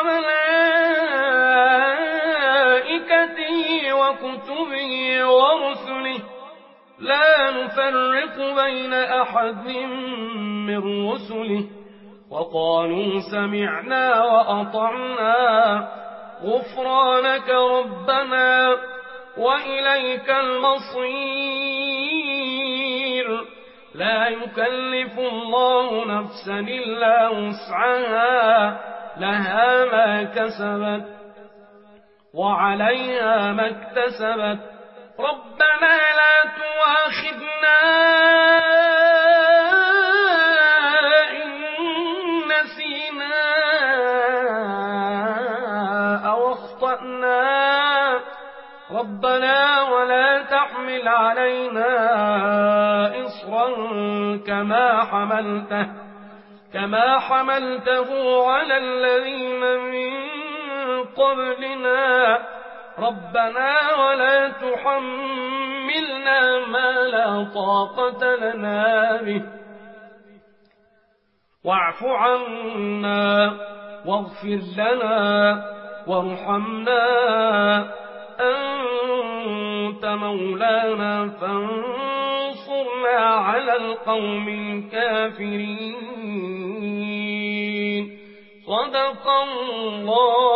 وملائكته وكتبه ورسله لا نفرق بين أحد من رسله وقالوا سمعنا وأطعنا غفرانك ربنا وإليك المصير لا يكلف الله نفسا إلا وسعها لها ما كسبت وعليها ما اكتسبت ربنا لا تؤاخذنا إن نسينا أو أخطأنا ربنا ولا تحمل علينا إصرا كما حملته كما حملته على الذين من قبلنا ربنا ولا تحملنا ما لا طاقة لنا به واعف عنا واغفر لنا وارحمنا أنت مولانا فانصرنا على القوم الكافرين صدق الله